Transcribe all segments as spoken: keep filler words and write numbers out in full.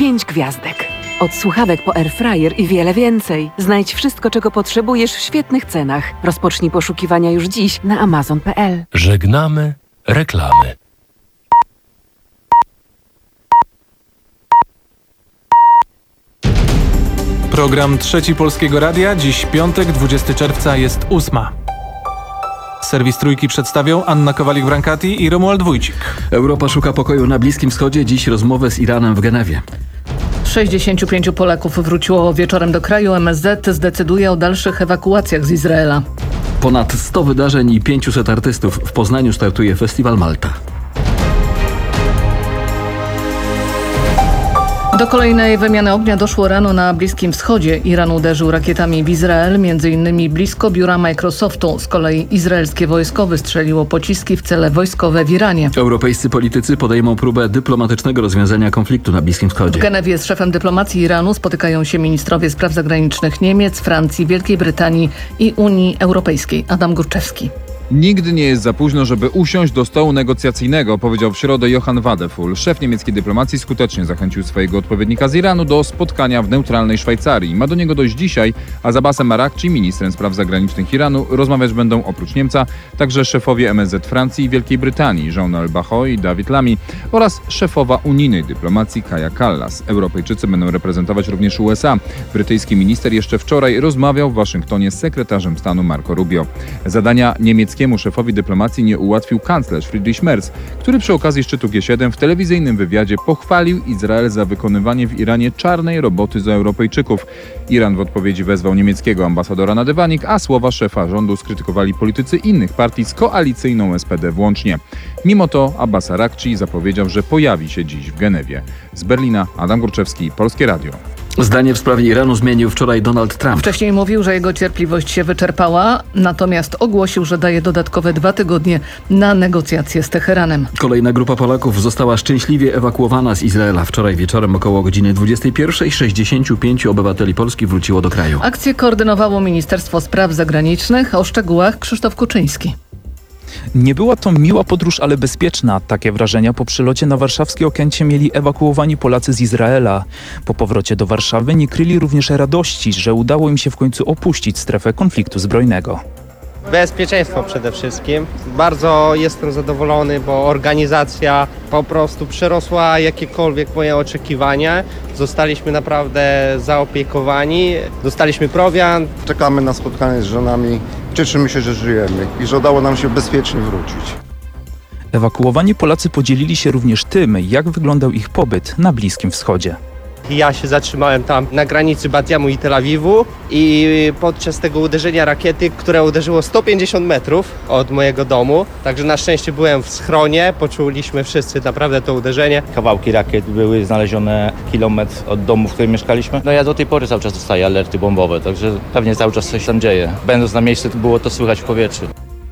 pięć gwiazdek. Od słuchawek po airfryer i wiele więcej. Znajdź wszystko, czego potrzebujesz w świetnych cenach. Rozpocznij poszukiwania już dziś na amazon kropka p l. Żegnamy reklamy. Program Trzeci Polskiego Radia. Dziś piątek, dwudziestego czerwca, jest ósma. Serwis Trójki przedstawią Anna Kowalik-Brankati i Romuald Wójcik. Europa szuka pokoju na Bliskim Wschodzie. Dziś rozmowę z Iranem w Genewie. sześćdziesięciu pięciu Polaków wróciło wieczorem do kraju. M S Z zdecyduje o dalszych ewakuacjach z Izraela. Ponad sto wydarzeń i pięciuset artystów. W Poznaniu startuje Festiwal Malta. Do kolejnej wymiany ognia doszło rano na Bliskim Wschodzie. Iran uderzył rakietami w Izrael, między innymi blisko biura Microsoftu. Z kolei izraelskie wojsko wystrzeliło pociski w cele wojskowe w Iranie. Europejscy politycy podejmą próbę dyplomatycznego rozwiązania konfliktu na Bliskim Wschodzie. W Genewie z szefem dyplomacji Iranu spotykają się ministrowie spraw zagranicznych Niemiec, Francji, Wielkiej Brytanii i Unii Europejskiej. Adam Górczewski. Nigdy nie jest za późno, żeby usiąść do stołu negocjacyjnego, powiedział w środę Johann Wadefull. Szef niemieckiej dyplomacji skutecznie zachęcił swojego odpowiednika z Iranu do spotkania w neutralnej Szwajcarii. Ma do niego dojść dzisiaj, a z Abbasem Arakci, ministrem spraw zagranicznych Iranu, rozmawiać będą oprócz Niemca także szefowie M S Z Francji i Wielkiej Brytanii, Jean-Noël Barrot i David Lammy, oraz szefowa unijnej dyplomacji Kaja Kallas. Europejczycy będą reprezentować również U S A. Brytyjski minister jeszcze wczoraj rozmawiał w Waszyngtonie z sekretarzem stanu Marco Rubio. Zadania niemieckiemu szefowi dyplomacji nie ułatwił kanclerz Friedrich Merz, który przy okazji szczytu G siedem w telewizyjnym wywiadzie pochwalił Izrael za wykonywanie w Iranie czarnej roboty za Europejczyków. Iran w odpowiedzi wezwał niemieckiego ambasadora na dywanik, a słowa szefa rządu skrytykowali politycy innych partii z koalicyjną S P D włącznie. Mimo to Abbas Arakci zapowiedział, że pojawi się dziś w Genewie. Z Berlina Adam Górczewski, Polskie Radio. Zdanie w sprawie Iranu zmienił wczoraj Donald Trump. Wcześniej mówił, że jego cierpliwość się wyczerpała, natomiast ogłosił, że daje dodatkowe dwa tygodnie na negocjacje z Teheranem. Kolejna grupa Polaków została szczęśliwie ewakuowana z Izraela. Wczoraj wieczorem około godziny dwudziestej pierwszej sześćdziesięciu pięciu obywateli Polski wróciło do kraju. Akcję koordynowało Ministerstwo Spraw Zagranicznych. O szczegółach Krzysztof Kuczyński. Nie była to miła podróż, ale bezpieczna. Takie wrażenia po przylocie na warszawskie Okęcie mieli ewakuowani Polacy z Izraela. Po powrocie do Warszawy nie kryli również radości, że udało im się w końcu opuścić strefę konfliktu zbrojnego. Bezpieczeństwo przede wszystkim. Bardzo jestem zadowolony, bo organizacja po prostu przerosła jakiekolwiek moje oczekiwania. Zostaliśmy naprawdę zaopiekowani, dostaliśmy prowiant. Czekamy na spotkanie z żonami, cieszymy się, że żyjemy i że udało nam się bezpiecznie wrócić. Ewakuowani Polacy podzielili się również tym, jak wyglądał ich pobyt na Bliskim Wschodzie. Ja się zatrzymałem tam na granicy Batiamu i Tel Awiwu i podczas tego uderzenia rakiety, które uderzyło sto pięćdziesiąt metrów od mojego domu, także na szczęście byłem w schronie, poczuliśmy wszyscy naprawdę to uderzenie. Kawałki rakiet były znalezione kilometr od domu, w którym mieszkaliśmy. No ja do tej pory cały czas dostaję alerty bombowe, także pewnie cały czas coś tam dzieje. Będąc na miejscu, było to słychać w powietrzu.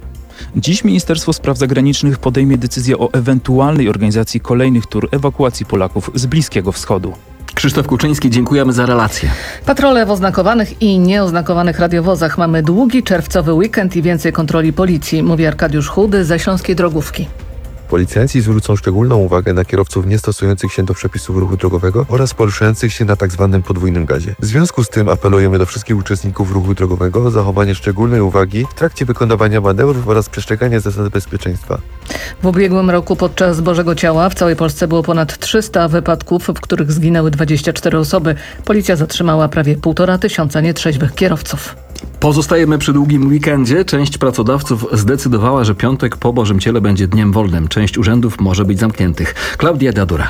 Dziś Ministerstwo Spraw Zagranicznych podejmie decyzję o ewentualnej organizacji kolejnych tur ewakuacji Polaków z Bliskiego Wschodu. Krzysztof Kuczyński, dziękujemy za relację. Patrole w oznakowanych i nieoznakowanych radiowozach. Mamy długi czerwcowy weekend i więcej kontroli policji, mówi Arkadiusz Chudy ze Śląskiej Drogówki. Policjanci zwrócą szczególną uwagę na kierowców niestosujących się do przepisów ruchu drogowego oraz poruszających się na tzw. podwójnym gazie. W związku z tym apelujemy do wszystkich uczestników ruchu drogowego o zachowanie szczególnej uwagi w trakcie wykonywania manewrów oraz przestrzegania zasad bezpieczeństwa. W ubiegłym roku podczas Bożego Ciała w całej Polsce było ponad trzysta wypadków, w których zginęły dwadzieścia cztery osoby. Policja zatrzymała prawie półtora tysiąca nietrzeźwych kierowców. Pozostajemy przy długim weekendzie. Część pracodawców zdecydowała, że piątek po Bożym Ciele będzie dniem wolnym. Część urzędów może być zamkniętych. Klaudia Dadura.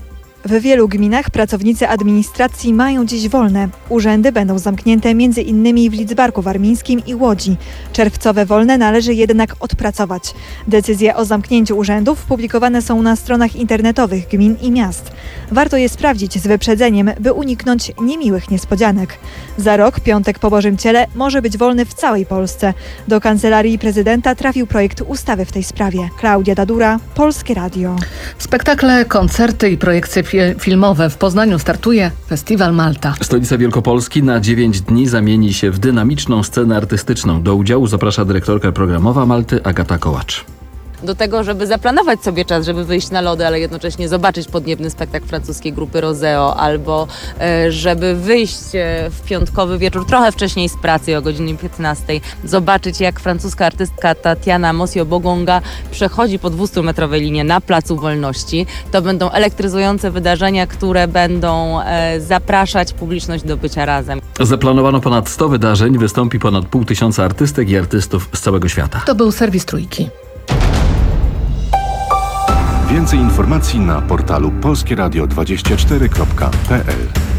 W wielu gminach pracownicy administracji mają dziś wolne. Urzędy będą zamknięte między innymi w Lidzbarku Warmińskim i Łodzi. Czerwcowe wolne należy jednak odpracować. Decyzje o zamknięciu urzędów publikowane są na stronach internetowych gmin i miast. Warto je sprawdzić z wyprzedzeniem, by uniknąć niemiłych niespodzianek. Za rok piątek po Bożym Ciele może być wolny w całej Polsce. Do Kancelarii Prezydenta trafił projekt ustawy w tej sprawie. Klaudia Dadura, Polskie Radio. Spektakle, koncerty i projekcje filmowe. W Poznaniu startuje Festiwal Malta. Stolica Wielkopolski na dziewięć dni zamieni się w dynamiczną scenę artystyczną. Do udziału zaprasza dyrektorka programowa Malty Agata Kołacz. do tego, żeby zaplanować sobie czas, żeby wyjść na lody, ale jednocześnie zobaczyć podniebny spektakl francuskiej grupy Roseo, albo e, żeby wyjść e, w piątkowy wieczór trochę wcześniej z pracy o godzinie piętnastej, zobaczyć jak francuska artystka Tatiana Mosio-Bogonga przechodzi po dwustumetrowej linie na Placu Wolności. To będą elektryzujące wydarzenia, które będą e, zapraszać publiczność do bycia razem. Zaplanowano ponad sto wydarzeń, wystąpi ponad pół tysiąca artystek i artystów z całego świata. To był serwis Trójki. Więcej informacji na portalu polskie radio dwadzieścia cztery kropka p l.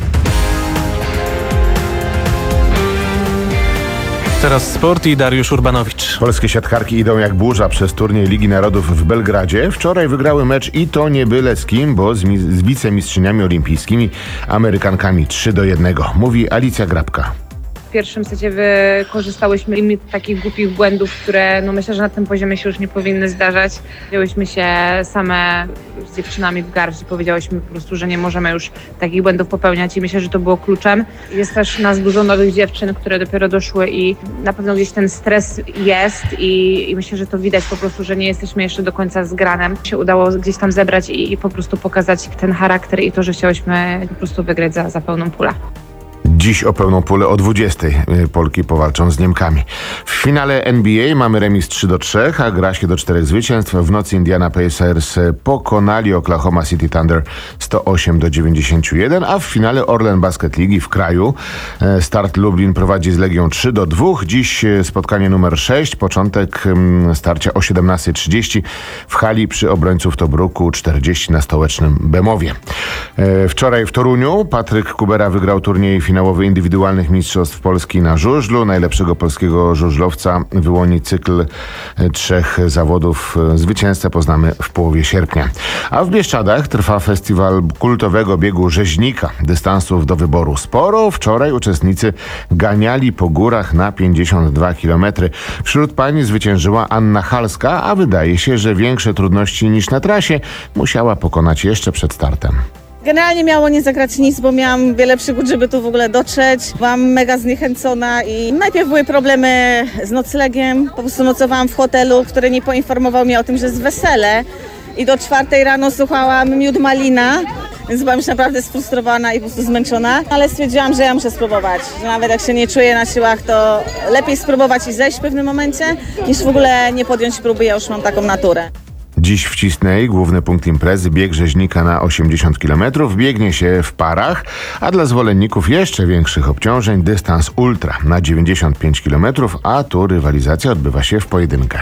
Teraz sport i Dariusz Urbanowicz. Polskie siatkarki idą jak burza przez turniej Ligi Narodów w Belgradzie. Wczoraj wygrały mecz i to nie byle z kim, bo z, mi- z wicemistrzyniami olimpijskimi, Amerykankami trzy do jednego. Mówi Alicja Grabka. W pierwszym secie wykorzystałyśmy limit takich głupich błędów, które no myślę, że na tym poziomie się już nie powinny zdarzać. Wzięłyśmy się same z dziewczynami w garść i powiedziałyśmy po prostu, że nie możemy już takich błędów popełniać i myślę, że to było kluczem. Jest też nas dużo nowych dziewczyn, które dopiero doszły i na pewno gdzieś ten stres jest i, i myślę, że to widać po prostu, że nie jesteśmy jeszcze do końca zgranem. Się udało gdzieś tam zebrać i, i po prostu pokazać ten charakter i to, że chciałyśmy po prostu wygrać za, za pełną pulę. Dziś o pełną pulę o dwudziestej Polki powalczą z Niemkami. W finale N B A mamy remis trzy do trzech, a gra się do czterech zwycięstw. W nocy Indiana Pacers pokonali Oklahoma City Thunder sto osiem do dziewięćdziesięciu jeden, a w finale Orlen Basket Ligi w kraju Start Lublin prowadzi z Legią trzy do dwóch. Dziś spotkanie numer sześć, początek starcia o siedemnasta trzydzieści w hali przy obrońców Tobruku czterdzieści na stołecznym Bemowie. Wczoraj w Toruniu Patryk Kubera wygrał turniej finałowy indywidualnych mistrzostw Polski na żużlu. Najlepszego polskiego żużlowca wyłoni cykl trzech zawodów. Zwycięzcę poznamy w połowie sierpnia. A w Bieszczadach trwa festiwal kultowego biegu rzeźnika. Dystansów do wyboru sporo. Wczoraj uczestnicy ganiali po górach na pięćdziesiąt dwa kilometry. Wśród pań zwyciężyła Anna Halska, a wydaje się, że większe trudności niż na trasie musiała pokonać jeszcze przed startem. Generalnie miało nie zagrać nic, bo miałam wiele przygód, żeby tu w ogóle dotrzeć. Byłam mega zniechęcona i najpierw były problemy z noclegiem. Po prostu nocowałam w hotelu, który nie poinformował mnie o tym, że jest wesele. I do czwartej rano słuchałam Miód Malina, więc byłam już naprawdę sfrustrowana i po prostu zmęczona. Ale stwierdziłam, że ja muszę spróbować, że nawet jak się nie czuję na siłach, to lepiej spróbować i zejść w pewnym momencie, niż w ogóle nie podjąć próby, ja już mam taką naturę. Dziś w Cisnej główny punkt imprezy, bieg rzeźnika na osiemdziesiąt kilometrów, biegnie się w parach, a dla zwolenników jeszcze większych obciążeń dystans ultra na dziewięćdziesiąt pięć kilometrów, a tu rywalizacja odbywa się w pojedynkę.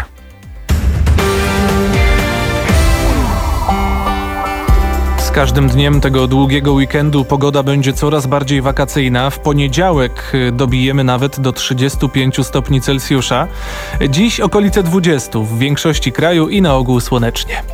Z każdym dniem tego długiego weekendu pogoda będzie coraz bardziej wakacyjna. W poniedziałek dobijemy nawet do trzydziestu pięciu stopni Celsjusza. Dziś okolice dwudziestu w większości kraju i na ogół słonecznie.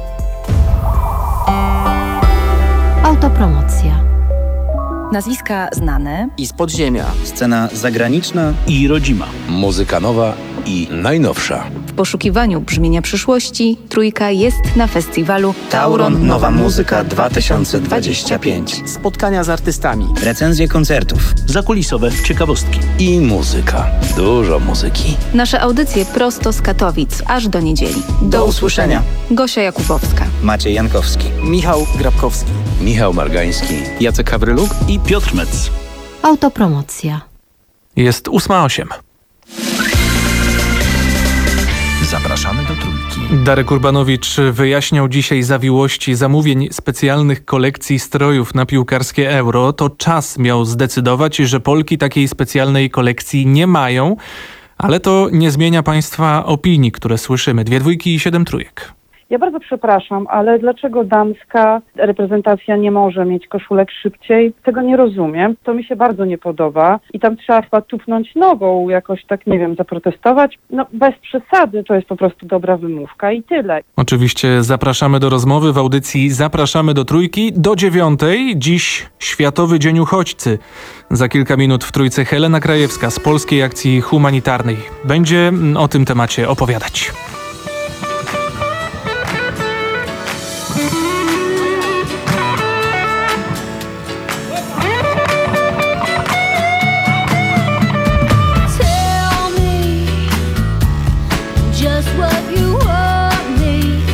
Autopromocja. Nazwiska znane i z podziemia. Scena zagraniczna i rodzima. Muzyka nowa i najnowsza. W poszukiwaniu brzmienia przyszłości Trójka jest na festiwalu Tauron Nowa Muzyka dwa tysiące dwadzieścia pięć. Spotkania z artystami. Recenzje koncertów. Zakulisowe ciekawostki. I muzyka. Dużo muzyki. Nasze audycje prosto z Katowic, aż do niedzieli. Do usłyszenia. Gosia Jakubowska. Maciej Jankowski. Michał Grabkowski. Michał Margański. Jacek Hawryluk i Piotr Metz. Autopromocja. Jest ósma osiem. Zapraszamy do Trójki. Darek Urbanowicz wyjaśniał dzisiaj zawiłości zamówień specjalnych kolekcji strojów na piłkarskie Euro. To czas miał zdecydować, że Polki takiej specjalnej kolekcji nie mają, ale to nie zmienia państwa opinii, które słyszymy. Dwie dwójki i siedem trójek. Ja bardzo przepraszam, ale dlaczego damska reprezentacja nie może mieć koszulek szybciej? Tego nie rozumiem. To mi się bardzo nie podoba i tam trzeba chyba tupnąć nogą, jakoś tak, nie wiem, zaprotestować. No bez przesady, to jest po prostu dobra wymówka i tyle. Oczywiście zapraszamy do rozmowy w audycji Zapraszamy do Trójki do dziewiątej. Dziś Światowy Dzień Uchodźcy. Za kilka minut w Trójce Helena Krajewska z Polskiej Akcji Humanitarnej będzie o tym temacie opowiadać. Just what you want me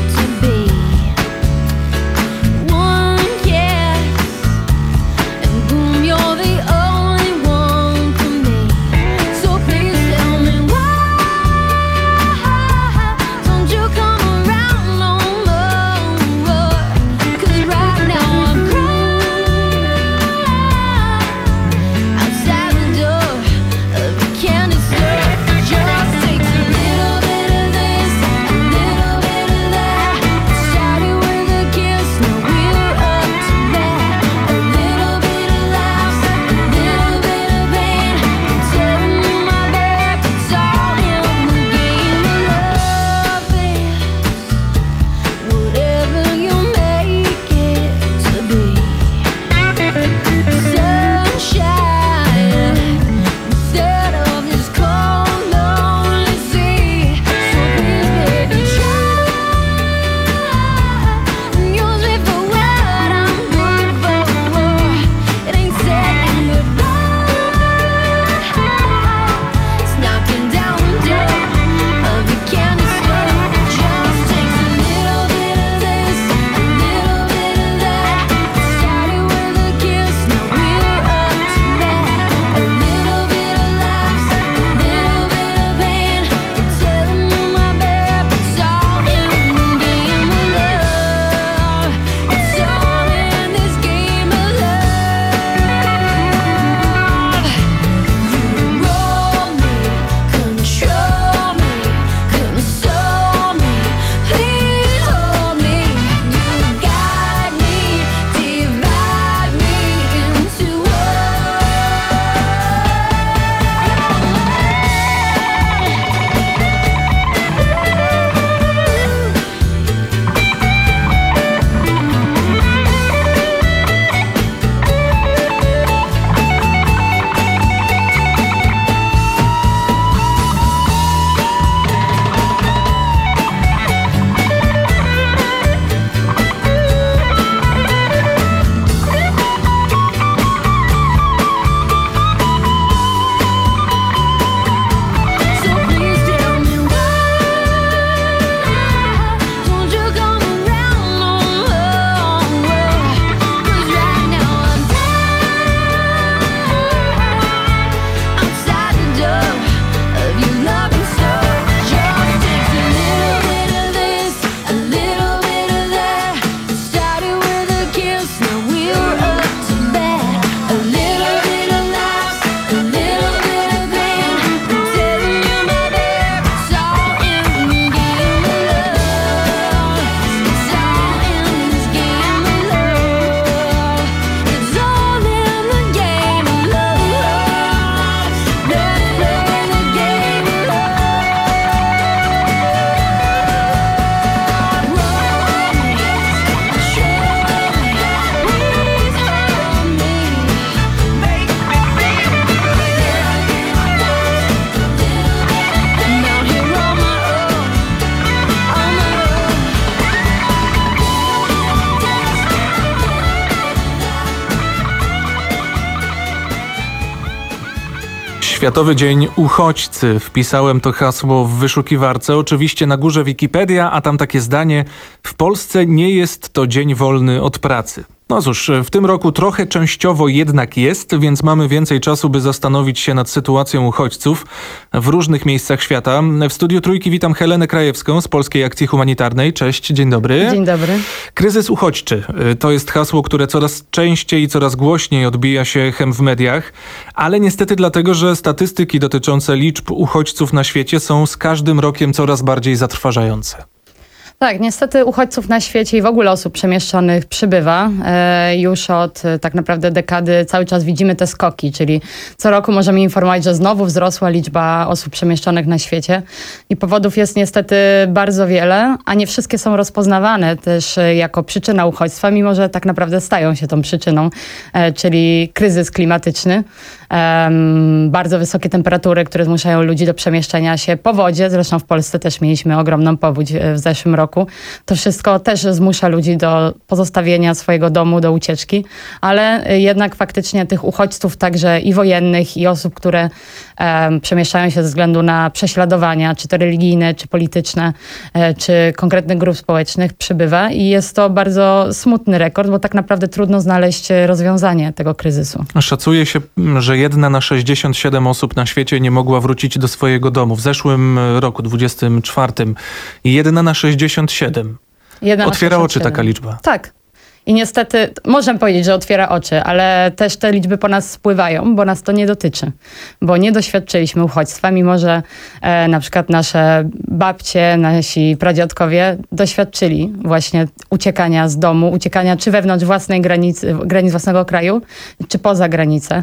Światowy Dzień Uchodźcy. Wpisałem to hasło w wyszukiwarce. Oczywiście na górze Wikipedia, a tam takie zdanie: w Polsce nie jest to dzień wolny od pracy. No cóż, w tym roku trochę częściowo jednak jest, więc mamy więcej czasu, by zastanowić się nad sytuacją uchodźców w różnych miejscach świata. W studiu Trójki witam Helenę Krajewską z Polskiej Akcji Humanitarnej. Cześć, dzień dobry. Dzień dobry. Kryzys uchodźczy to jest hasło, które coraz częściej i coraz głośniej odbija się echem w mediach, ale niestety dlatego, że statystyki dotyczące liczb uchodźców na świecie są z każdym rokiem coraz bardziej zatrważające. Tak, niestety uchodźców na świecie i w ogóle osób przemieszczonych przybywa. E, już od e, tak naprawdę dekady cały czas widzimy te skoki, czyli co roku możemy informować, że znowu wzrosła liczba osób przemieszczonych na świecie i powodów jest niestety bardzo wiele, a nie wszystkie są rozpoznawane też e, jako przyczyna uchodźstwa, mimo że tak naprawdę stają się tą przyczyną, e, czyli kryzys klimatyczny. Um, bardzo wysokie temperatury, które zmuszają ludzi do przemieszczenia się, powodzie, zresztą w Polsce też mieliśmy ogromną powódź w zeszłym roku. To wszystko też zmusza ludzi do pozostawienia swojego domu, do ucieczki, ale jednak faktycznie tych uchodźców także i wojennych, i osób, które um, przemieszczają się ze względu na prześladowania, czy to religijne, czy polityczne, e, czy konkretnych grup społecznych przybywa i jest to bardzo smutny rekord, bo tak naprawdę trudno znaleźć rozwiązanie tego kryzysu. Szacuje się, że jedna na sześćdziesiąt siedem osób na świecie nie mogła wrócić do swojego domu. W zeszłym roku, dwudziestym czwartym, jedna na sześćdziesiąt siedem. Jedna Otwiera na oczy taka liczba. Tak. I niestety, możemy powiedzieć, że otwiera oczy, ale też te liczby po nas spływają, bo nas to nie dotyczy. Bo nie doświadczyliśmy uchodźstwa, mimo że e, na przykład nasze babcie, nasi pradziadkowie doświadczyli właśnie uciekania z domu, uciekania czy wewnątrz własnej granicy, granic własnego kraju, czy poza granicę.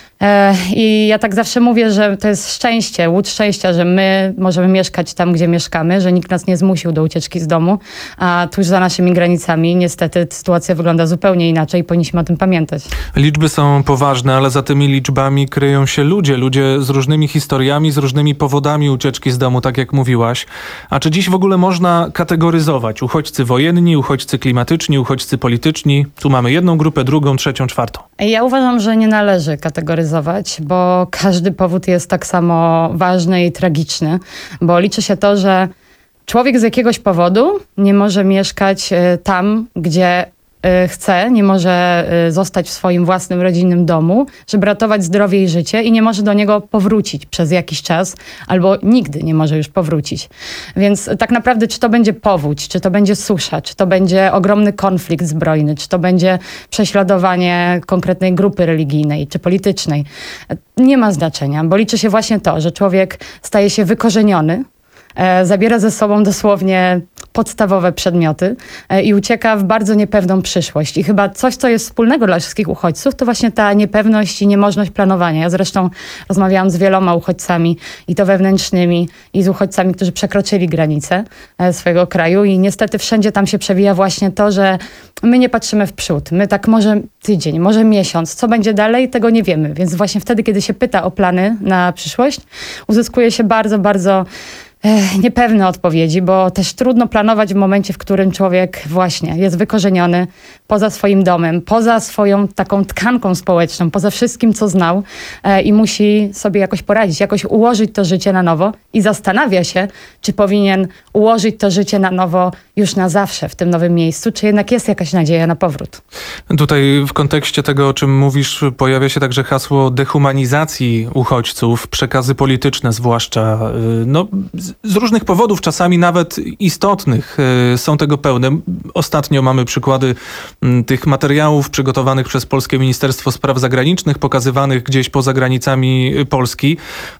I ja tak zawsze mówię, że to jest szczęście, łód szczęścia, że my możemy mieszkać tam, gdzie mieszkamy, że nikt nas nie zmusił do ucieczki z domu, a tuż za naszymi granicami niestety sytuacja wygląda zupełnie inaczej i powinniśmy o tym pamiętać. Liczby są poważne, ale za tymi liczbami kryją się ludzie, ludzie z różnymi historiami, z różnymi powodami ucieczki z domu, tak jak mówiłaś. A czy dziś w ogóle można kategoryzować uchodźcy wojenni, uchodźcy klimatyczni, uchodźcy polityczni? Tu mamy jedną grupę, drugą, trzecią, czwartą. Ja uważam, że nie należy kategoryzować, bo każdy powód jest tak samo ważny i tragiczny, bo liczy się to, że człowiek z jakiegoś powodu nie może mieszkać tam, gdzie chce, nie może zostać w swoim własnym rodzinnym domu, żeby ratować zdrowie i życie i nie może do niego powrócić przez jakiś czas albo nigdy nie może już powrócić. Więc tak naprawdę czy to będzie powódź, czy to będzie susza, czy to będzie ogromny konflikt zbrojny, czy to będzie prześladowanie konkretnej grupy religijnej czy politycznej, nie ma znaczenia, bo liczy się właśnie to, że człowiek staje się wykorzeniony, zabiera ze sobą dosłownie podstawowe przedmioty i ucieka w bardzo niepewną przyszłość. I chyba coś, co jest wspólnego dla wszystkich uchodźców, to właśnie ta niepewność i niemożność planowania. Ja zresztą rozmawiałam z wieloma uchodźcami, i to wewnętrznymi, i z uchodźcami, którzy przekroczyli granice swojego kraju i niestety wszędzie tam się przewija właśnie to, że my nie patrzymy w przód. My tak może tydzień, może miesiąc. Co będzie dalej, tego nie wiemy. Więc właśnie wtedy, kiedy się pyta o plany na przyszłość, uzyskuje się bardzo, bardzo niepewne odpowiedzi, bo też trudno planować w momencie, w którym człowiek właśnie jest wykorzeniony poza swoim domem, poza swoją taką tkanką społeczną, poza wszystkim, co znał e, i musi sobie jakoś poradzić, jakoś ułożyć to życie na nowo i zastanawia się, czy powinien ułożyć to życie na nowo już na zawsze w tym nowym miejscu, czy jednak jest jakaś nadzieja na powrót. Tutaj w kontekście tego, o czym mówisz, pojawia się także hasło dehumanizacji uchodźców, przekazy polityczne zwłaszcza. No, z różnych powodów, czasami nawet istotnych, są tego pełne. Ostatnio mamy przykłady tych materiałów przygotowanych przez Polskie Ministerstwo Spraw Zagranicznych, pokazywanych gdzieś poza granicami Polski.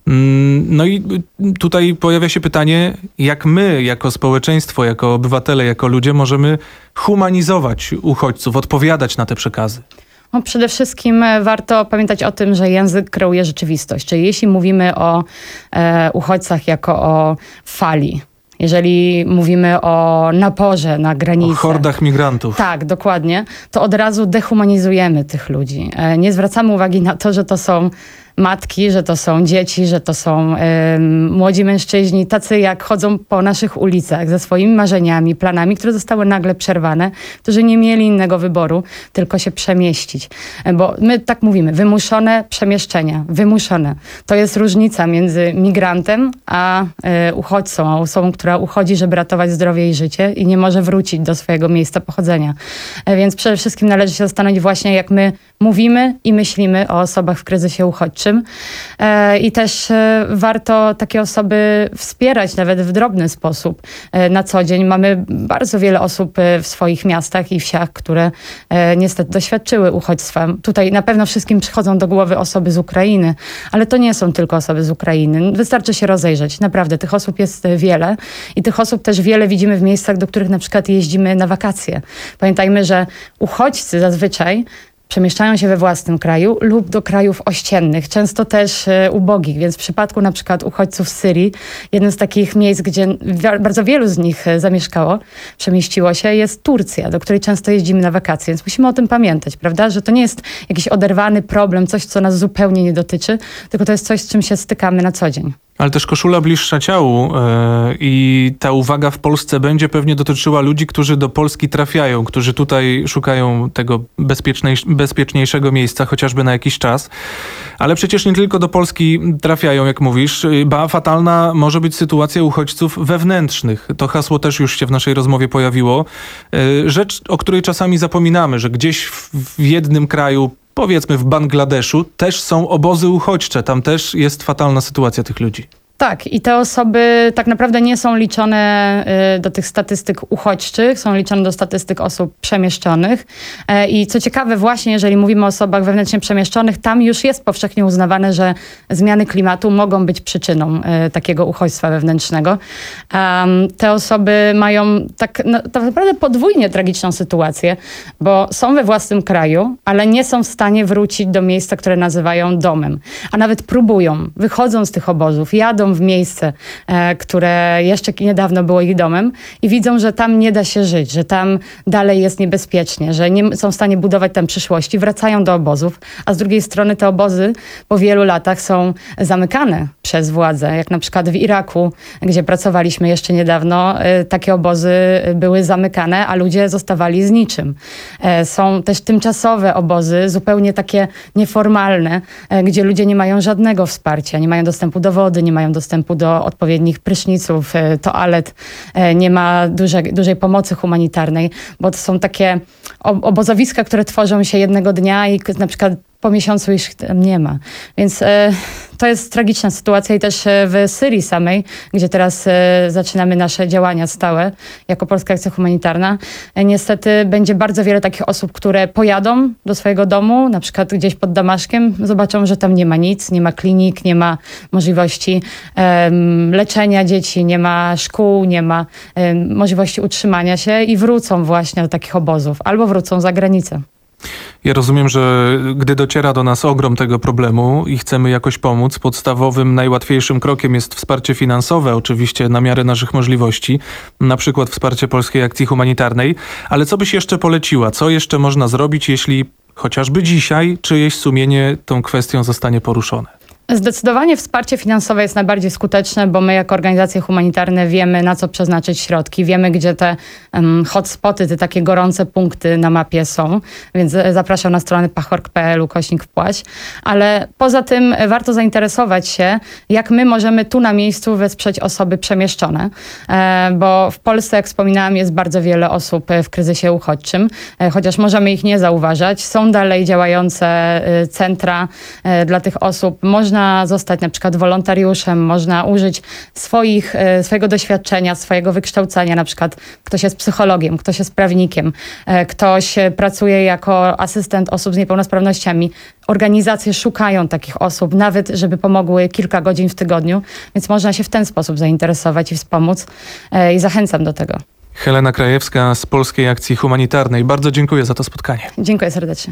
No i tutaj pojawia się pytanie, jak my, jako społeczeństwo, jako obywatele, jako ludzie możemy humanizować uchodźców, odpowiadać na te przekazy. No, przede wszystkim warto pamiętać o tym, że język kreuje rzeczywistość. Czyli jeśli mówimy o e, uchodźcach jako o fali, jeżeli mówimy o naporze na granicę. O hordach migrantów. Tak, dokładnie. To od razu dehumanizujemy tych ludzi. E, nie zwracamy uwagi na to, że to są matki, że to są dzieci, że to są y, młodzi mężczyźni, tacy jak chodzą po naszych ulicach ze swoimi marzeniami, planami, które zostały nagle przerwane, którzy nie mieli innego wyboru, tylko się przemieścić. Bo my tak mówimy, wymuszone przemieszczenia, wymuszone. To jest różnica między migrantem a y, uchodźcą, a osobą, która uchodzi, żeby ratować zdrowie i życie i nie może wrócić do swojego miejsca pochodzenia. Y, więc przede wszystkim należy się zastanowić właśnie, jak my mówimy i myślimy o osobach w kryzysie uchodźczym. E, I też e, warto takie osoby wspierać nawet w drobny sposób. E, na co dzień mamy bardzo wiele osób e, w swoich miastach i wsiach, które e, niestety doświadczyły uchodźstwa. Tutaj na pewno wszystkim przychodzą do głowy osoby z Ukrainy, ale to nie są tylko osoby z Ukrainy. Wystarczy się rozejrzeć. Naprawdę, tych osób jest wiele i tych osób też wiele widzimy w miejscach, do których na przykład jeździmy na wakacje. Pamiętajmy, że uchodźcy zazwyczaj przemieszczają się we własnym kraju lub do krajów ościennych, często też e, ubogich, więc w przypadku na przykład uchodźców z Syrii, jednym z takich miejsc, gdzie wi- bardzo wielu z nich e, zamieszkało, przemieściło się, jest Turcja, do której często jeździmy na wakacje, więc musimy o tym pamiętać, prawda, że to nie jest jakiś oderwany problem, coś, co nas zupełnie nie dotyczy, tylko to jest coś, z czym się stykamy na co dzień. Ale też koszula bliższa ciału yy, i ta uwaga w Polsce będzie pewnie dotyczyła ludzi, którzy do Polski trafiają, którzy tutaj szukają tego bezpiecznej, bezpieczniejszego miejsca, chociażby na jakiś czas. Ale przecież nie tylko do Polski trafiają, jak mówisz, ba fatalna może być sytuacja uchodźców wewnętrznych. To hasło też już się w naszej rozmowie pojawiło. Yy, rzecz, o której czasami zapominamy, że gdzieś w, w jednym kraju, powiedzmy w Bangladeszu, też są obozy uchodźcze. Tam też jest fatalna sytuacja tych ludzi. Tak, i te osoby tak naprawdę nie są liczone y, do tych statystyk uchodźczych, są liczone do statystyk osób przemieszczonych. E, I co ciekawe, właśnie jeżeli mówimy o osobach wewnętrznie przemieszczonych, tam już jest powszechnie uznawane, że zmiany klimatu mogą być przyczyną y, takiego uchodźstwa wewnętrznego. Um, te osoby mają tak, no, tak naprawdę podwójnie tragiczną sytuację, bo są we własnym kraju, ale nie są w stanie wrócić do miejsca, które nazywają domem. A nawet próbują, wychodzą z tych obozów, jadą w miejsce, e, które jeszcze niedawno było ich domem i widzą, że tam nie da się żyć, że tam dalej jest niebezpiecznie, że nie są w stanie budować tam przyszłości, wracają do obozów, a z drugiej strony te obozy po wielu latach są zamykane przez władze, jak na przykład w Iraku, gdzie pracowaliśmy jeszcze niedawno, e, takie obozy były zamykane, a ludzie zostawali z niczym. E, są też tymczasowe obozy, zupełnie takie nieformalne, e, gdzie ludzie nie mają żadnego wsparcia, nie mają dostępu do wody, nie mają dostępu do odpowiednich pryszniców, toalet, nie ma dużej, dużej pomocy humanitarnej, bo to są takie obozowiska, które tworzą się jednego dnia i na przykład po miesiącu już tam nie ma. Więc e, to jest tragiczna sytuacja i też w Syrii samej, gdzie teraz e, zaczynamy nasze działania stałe jako Polska Akcja Humanitarna. E, niestety będzie bardzo wiele takich osób, które pojadą do swojego domu, na przykład gdzieś pod Damaszkiem, zobaczą, że tam nie ma nic, nie ma klinik, nie ma możliwości e, leczenia dzieci, nie ma szkół, nie ma e, możliwości utrzymania się i wrócą właśnie do takich obozów albo wrócą za granicę. Ja rozumiem, że gdy dociera do nas ogrom tego problemu i chcemy jakoś pomóc, podstawowym, najłatwiejszym krokiem jest wsparcie finansowe, oczywiście na miarę naszych możliwości, na przykład wsparcie Polskiej Akcji Humanitarnej. Ale co byś jeszcze poleciła? Co jeszcze można zrobić, jeśli chociażby dzisiaj czyjeś sumienie tą kwestią zostanie poruszone? Zdecydowanie wsparcie finansowe jest najbardziej skuteczne, bo my jako organizacje humanitarne wiemy, na co przeznaczyć środki. Wiemy, gdzie te um, hotspoty, te takie gorące punkty na mapie są, więc zapraszam na stronę pachorg kropka p l ukośnik wpłać. Ale poza tym warto zainteresować się, jak my możemy tu na miejscu wesprzeć osoby przemieszczone, e, bo w Polsce, jak wspominałam, jest bardzo wiele osób w kryzysie uchodźczym, e, chociaż możemy ich nie zauważać. Są dalej działające e, centra e, dla tych osób. Można zostać na przykład wolontariuszem, można użyć swoich, swojego doświadczenia, swojego wykształcenia, na przykład ktoś jest psychologiem, ktoś jest prawnikiem, ktoś pracuje jako asystent osób z niepełnosprawnościami. Organizacje szukają takich osób, nawet żeby pomogły kilka godzin w tygodniu, więc można się w ten sposób zainteresować i wspomóc i zachęcam do tego. Helena Krajewska z Polskiej Akcji Humanitarnej. Bardzo dziękuję za to spotkanie. Dziękuję serdecznie.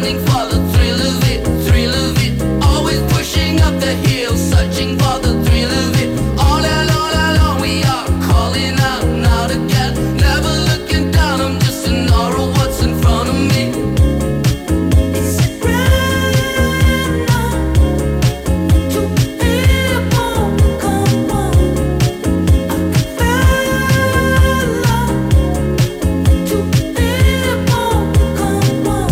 running for the thrill of it, thrill of it. Always pushing up the hill, searching for the thrill of it. All alone, alone we are calling out now to get. Never looking down, I'm just in awe of what's in front of me. Is it right now to be born? Come on, I can feel love to be born. Come on.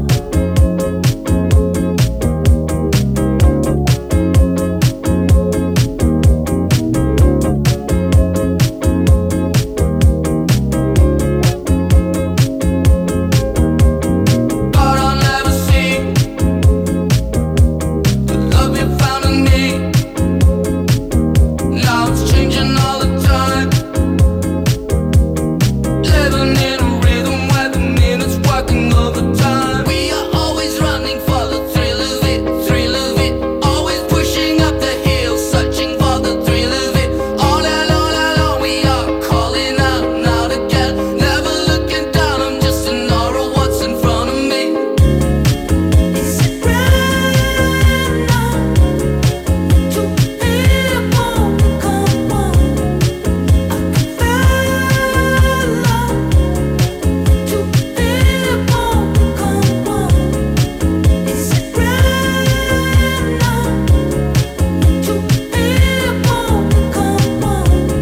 But I'll never see the love you found in me. Now it's changing all the time. Living in a rhythm where the minutes working overtime. We are always running for the thrill of it, thrill of it. Always pushing up the hill, searching for the thrill of it. All alone, alone we are calling out now to get. Never looking down, I'm just in awe of what's in front of me. Is it right now to be born? Come on, I can feel love to be born. Come on, is it right now to be born? Come on, I can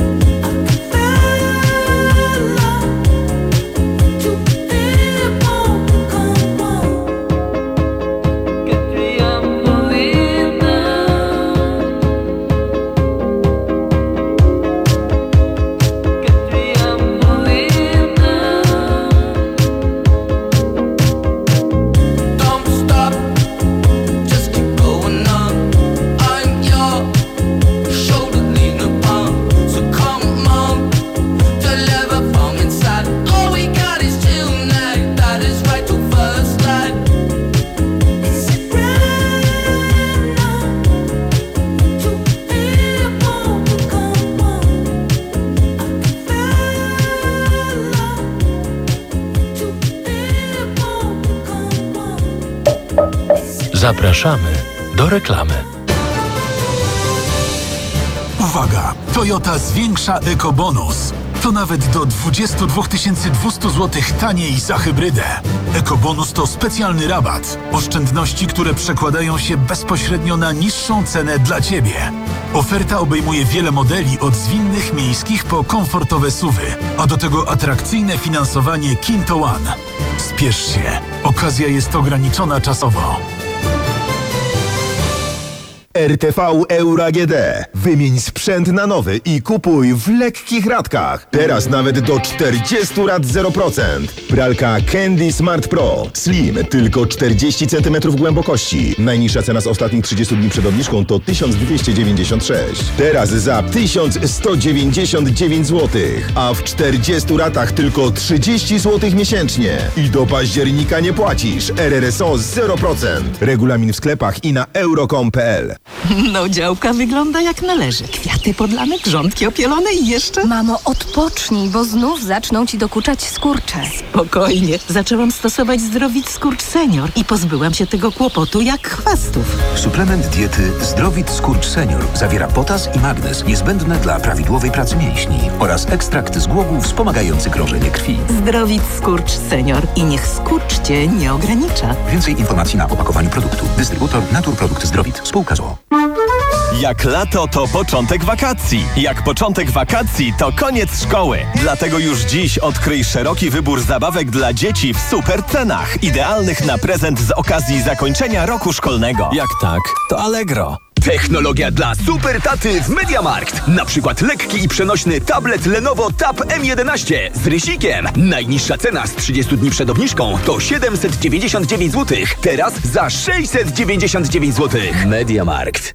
Don't stop, just keep going on. I'm your shoulder lean upon. So come on, deliver from inside. All we got is tonight. That is right to first light. Is it right now to be born? Come on, I can feel love to be born. Come on. Zapraszamy do reklamy. Uwaga! Toyota zwiększa ekobonus. To nawet do dwadzieścia dwa tysiące dwieście złotych taniej za hybrydę. Ekobonus to specjalny rabat. Oszczędności, które przekładają się bezpośrednio na niższą cenę dla Ciebie. Oferta obejmuje wiele modeli od zwinnych miejskich po komfortowe suwy, a do tego atrakcyjne finansowanie Kinto One. Spiesz się. Okazja jest ograniczona czasowo. R T V Euro A G D. Wymień sprzęt na nowy i kupuj w lekkich ratkach. Teraz nawet do czterdziestu rat zero procent. Pralka Candy Smart Pro Slim tylko czterdzieści centymetrów głębokości. Najniższa cena z ostatnich trzydziestu dni przed obniżką to tysiąc dwieście dziewięćdziesiąt sześć. Teraz za tysiąc sto dziewięćdziesiąt dziewięć złotych, a w czterdziestu ratach tylko trzydzieści złotych miesięcznie. I do października nie płacisz. R R S O zero procent. Regulamin w sklepach i na euro kropka com kropka p l. No, działka wygląda jak należy. Kwiaty podlane, grządki opielone i jeszcze... Mamo, odpocznij, bo znów zaczną ci dokuczać skurcze. Spokojnie. Zaczęłam stosować Zdrowit Skurcz Senior i pozbyłam się tego kłopotu jak chwastów. Suplement diety Zdrowit Skurcz Senior zawiera potas i magnez niezbędne dla prawidłowej pracy mięśni oraz ekstrakt z głogów wspomagający krążenie krwi. Zdrowit Skurcz Senior i niech skurcz cię nie ogranicza. Więcej informacji na opakowaniu produktu. Dystrybutor Naturprodukt Zdrowit. Spółka z o o. Jak lato, to początek wakacji. Jak początek wakacji, to koniec szkoły. Dlatego już dziś odkryj szeroki wybór zabawek dla dzieci w super cenach. Idealnych na prezent z okazji zakończenia roku szkolnego. Jak tak, to Allegro. Technologia dla super taty w MediaMarkt. Na przykład lekki i przenośny tablet Lenovo Tab M jedenaście z rysikiem. Najniższa cena z trzydziestu dni przed obniżką to siedemset dziewięćdziesiąt dziewięć złotych. Teraz za sześćset dziewięćdziesiąt dziewięć złotych. MediaMarkt.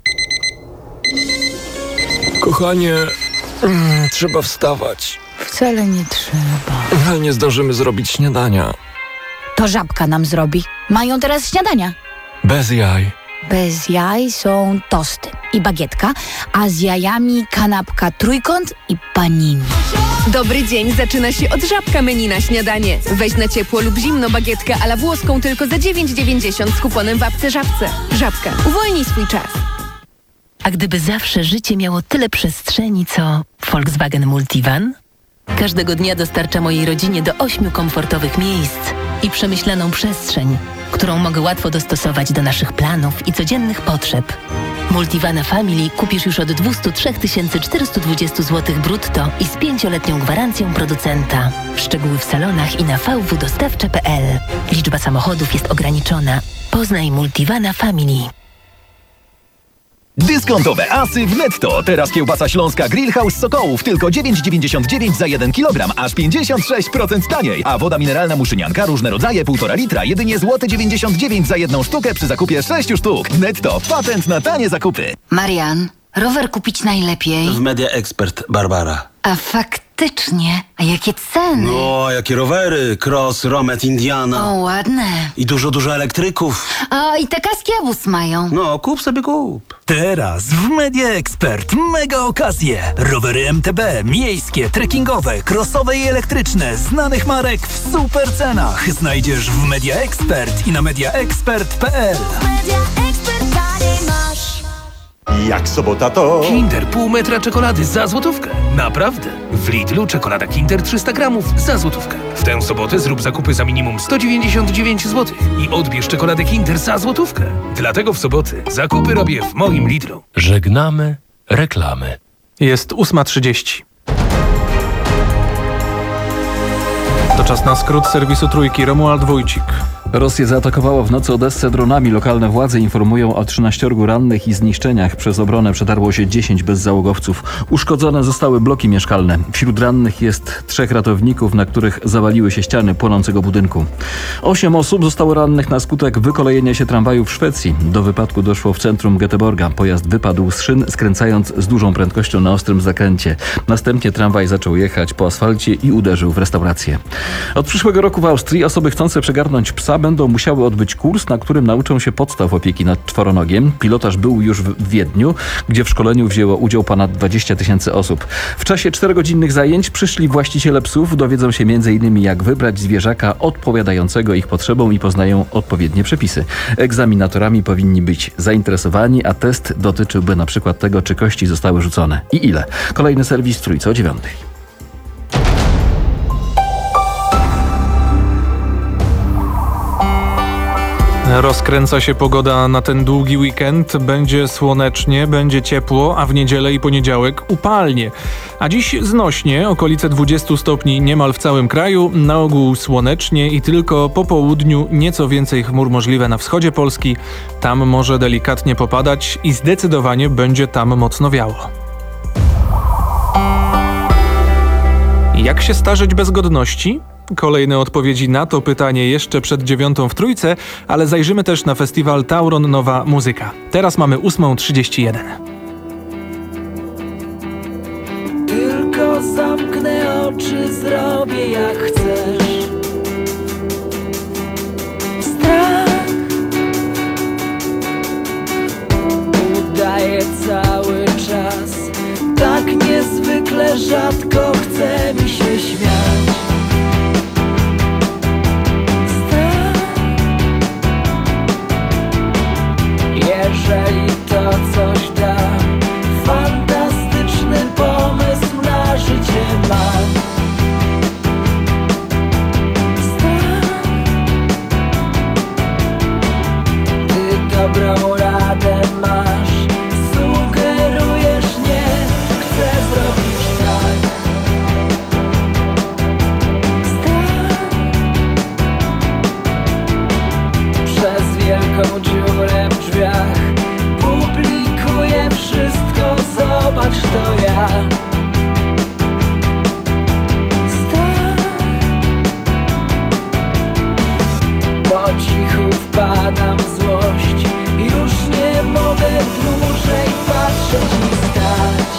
Kochanie, mm, trzeba wstawać. Wcale nie trzeba. Ale nie zdążymy zrobić śniadania. To Żabka nam zrobi. Mają teraz śniadania. Bez jaj. Bez jaj są tosty i bagietka, a z jajami kanapka trójkąt i panini. Dobry dzień zaczyna się od Żabka menu na śniadanie. Weź na ciepło lub zimno bagietkę a la włoską tylko za dziewięć dziewięćdziesiąt z kuponem w apce Żabce. Żabka. Uwolnij swój czas. A gdyby zawsze życie miało tyle przestrzeni, co Volkswagen Multivan? Każdego dnia dostarcza mojej rodzinie do ośmiu komfortowych miejsc i przemyślaną przestrzeń, którą mogę łatwo dostosować do naszych planów i codziennych potrzeb. Multivana Family kupisz już od dwieście trzy tysiące czterysta dwadzieścia złotych brutto i z pięcioletnią gwarancją producenta. Szczegóły w salonach i na v w dostawcze kropka p l. Liczba samochodów jest ograniczona. Poznaj Multivana Family. Dyskontowe asy w Netto. Teraz kiełbasa śląska Grillhouse Sokołów tylko dziewięć dziewięćdziesiąt dziewięć za jeden kilogram, aż pięćdziesiąt sześć procent taniej. A woda mineralna Muszynianka, różne rodzaje, półtora litra, jedynie złoty dziewięćdziesiąt dziewięć za jedną sztukę przy zakupie sześciu sztuk. Netto. Patent na tanie zakupy. Marian, rower kupić najlepiej. W Media Expert, Barbara. A faktycznie, a jakie ceny? O, jakie rowery, Cross, Romet, Indiana. O, ładne. I dużo, dużo elektryków. A i te kaski Abus mają. No, kup sobie kup. Teraz w Media Expert mega okazje. Rowery M T B, miejskie, trekkingowe, crossowe i elektryczne, znanych marek w super cenach. Znajdziesz w Media Expert i na media expert kropka p l. Jak sobota to... Kinder pół metra czekolady za złotówkę. Naprawdę. W Lidlu czekolada Kinder trzysta gramów za złotówkę. W tę sobotę zrób zakupy za minimum sto dziewięćdziesiąt dziewięć złotych i odbierz czekoladę Kinder za złotówkę. Dlatego w soboty zakupy robię w moim Lidlu. Żegnamy reklamy. Jest ósma trzydzieści. To czas na skrót serwisu Trójki. Romuald Wójcik. Rosja zaatakowała w nocy Odessę dronami. Lokalne władze informują o trzynaściorgu rannych i zniszczeniach. Przez obronę przetarło się dziesięć bezzałogowców. Uszkodzone zostały bloki mieszkalne. Wśród rannych jest trzech ratowników, na których zawaliły się ściany płonącego budynku. Osiem osób zostało rannych na skutek wykolejenia się tramwaju w Szwecji. Do wypadku doszło w centrum Göteborga. Pojazd wypadł z szyn, skręcając z dużą prędkością na ostrym zakręcie. Następnie tramwaj zaczął jechać po asfalcie i uderzył w restaurację. Od przyszłego roku w Austrii osoby chcące przegarnąć psa będą musiały odbyć kurs, na którym nauczą się podstaw opieki nad czworonogiem. Pilotaż był już w Wiedniu, gdzie w szkoleniu wzięło udział ponad dwadzieścia tysięcy osób. W czasie czterogodzinnych zajęć przyszli właściciele psów, dowiedzą się między innymi jak wybrać zwierzaka odpowiadającego ich potrzebom i poznają odpowiednie przepisy. Egzaminatorami powinni być zainteresowani, a test dotyczyłby na przykład tego, czy kości zostały rzucone i ile. Kolejny serwis w Trójce o dziewiątej. Rozkręca się pogoda na ten długi weekend. Będzie słonecznie, będzie ciepło, a w niedzielę i poniedziałek upalnie. A dziś znośnie, okolice dwudziestu stopni niemal w całym kraju, na ogół słonecznie i tylko po południu nieco więcej chmur możliwe na wschodzie Polski. Tam może delikatnie popadać i zdecydowanie będzie tam mocno wiało. Jak się starzeć bez godności? Kolejne odpowiedzi na to pytanie jeszcze przed dziewiątą w Trójce, ale zajrzymy też na festiwal Tauron Nowa Muzyka. Teraz mamy ósma trzydzieści jeden. Tylko zamknę oczy, zrobię jak chcesz. Strach udaje cały czas. Tak niezwykle rzadko chce mi się śmiać. Jeżeli to coś da, fantastyczny pomysł na życie mam. Strach, ty dobrą radę masz, sugerujesz nie, chcę zrobić tak. Strach, przez wielką dziurę w drzwiach publikuję wszystko, zobacz to ja. Strach, po cichu wpadam w złość, już nie mogę dłużej patrzeć i stać.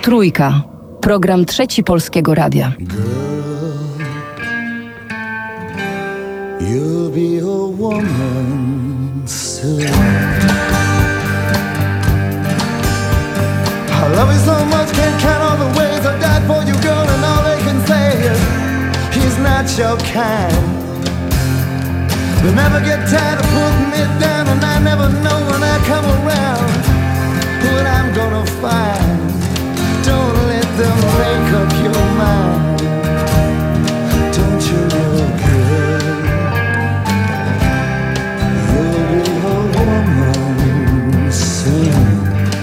Trójka. Program Trzeci Polskiego Radia. You'll be a woman soon. I love you so much, can't count all the ways I died for you, girl, and all they can say is he's not your kind. They never get tired of putting me down, and I never know when I come around what I'm gonna find. Don't let them make up your mind. Don't you look good? You'll be a woman soon.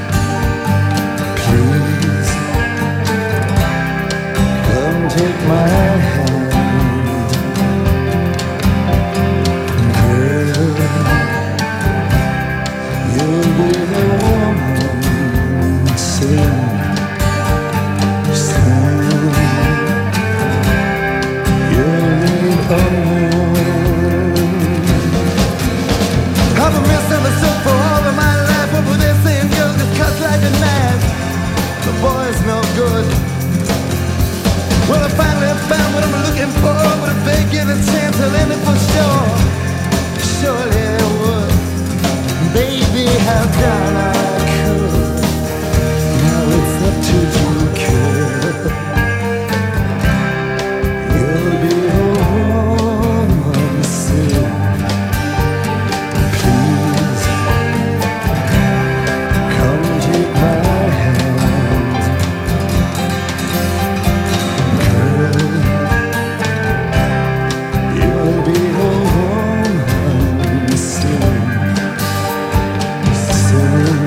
Please come take my hand, girl. You'll be a woman soon. I've been missing the soup for all of my life. What were they saying? Girls just cut like a knife. The boys no good. Well, I finally found what I'm looking for. But if they give a chance, I'll end it for sure. Surely it would. Baby, how down I could. Now it's up to you, kid. You'll be a woman soon. Please come take my hand, girl. You'll be a woman soon, soon.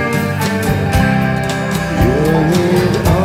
You'll need a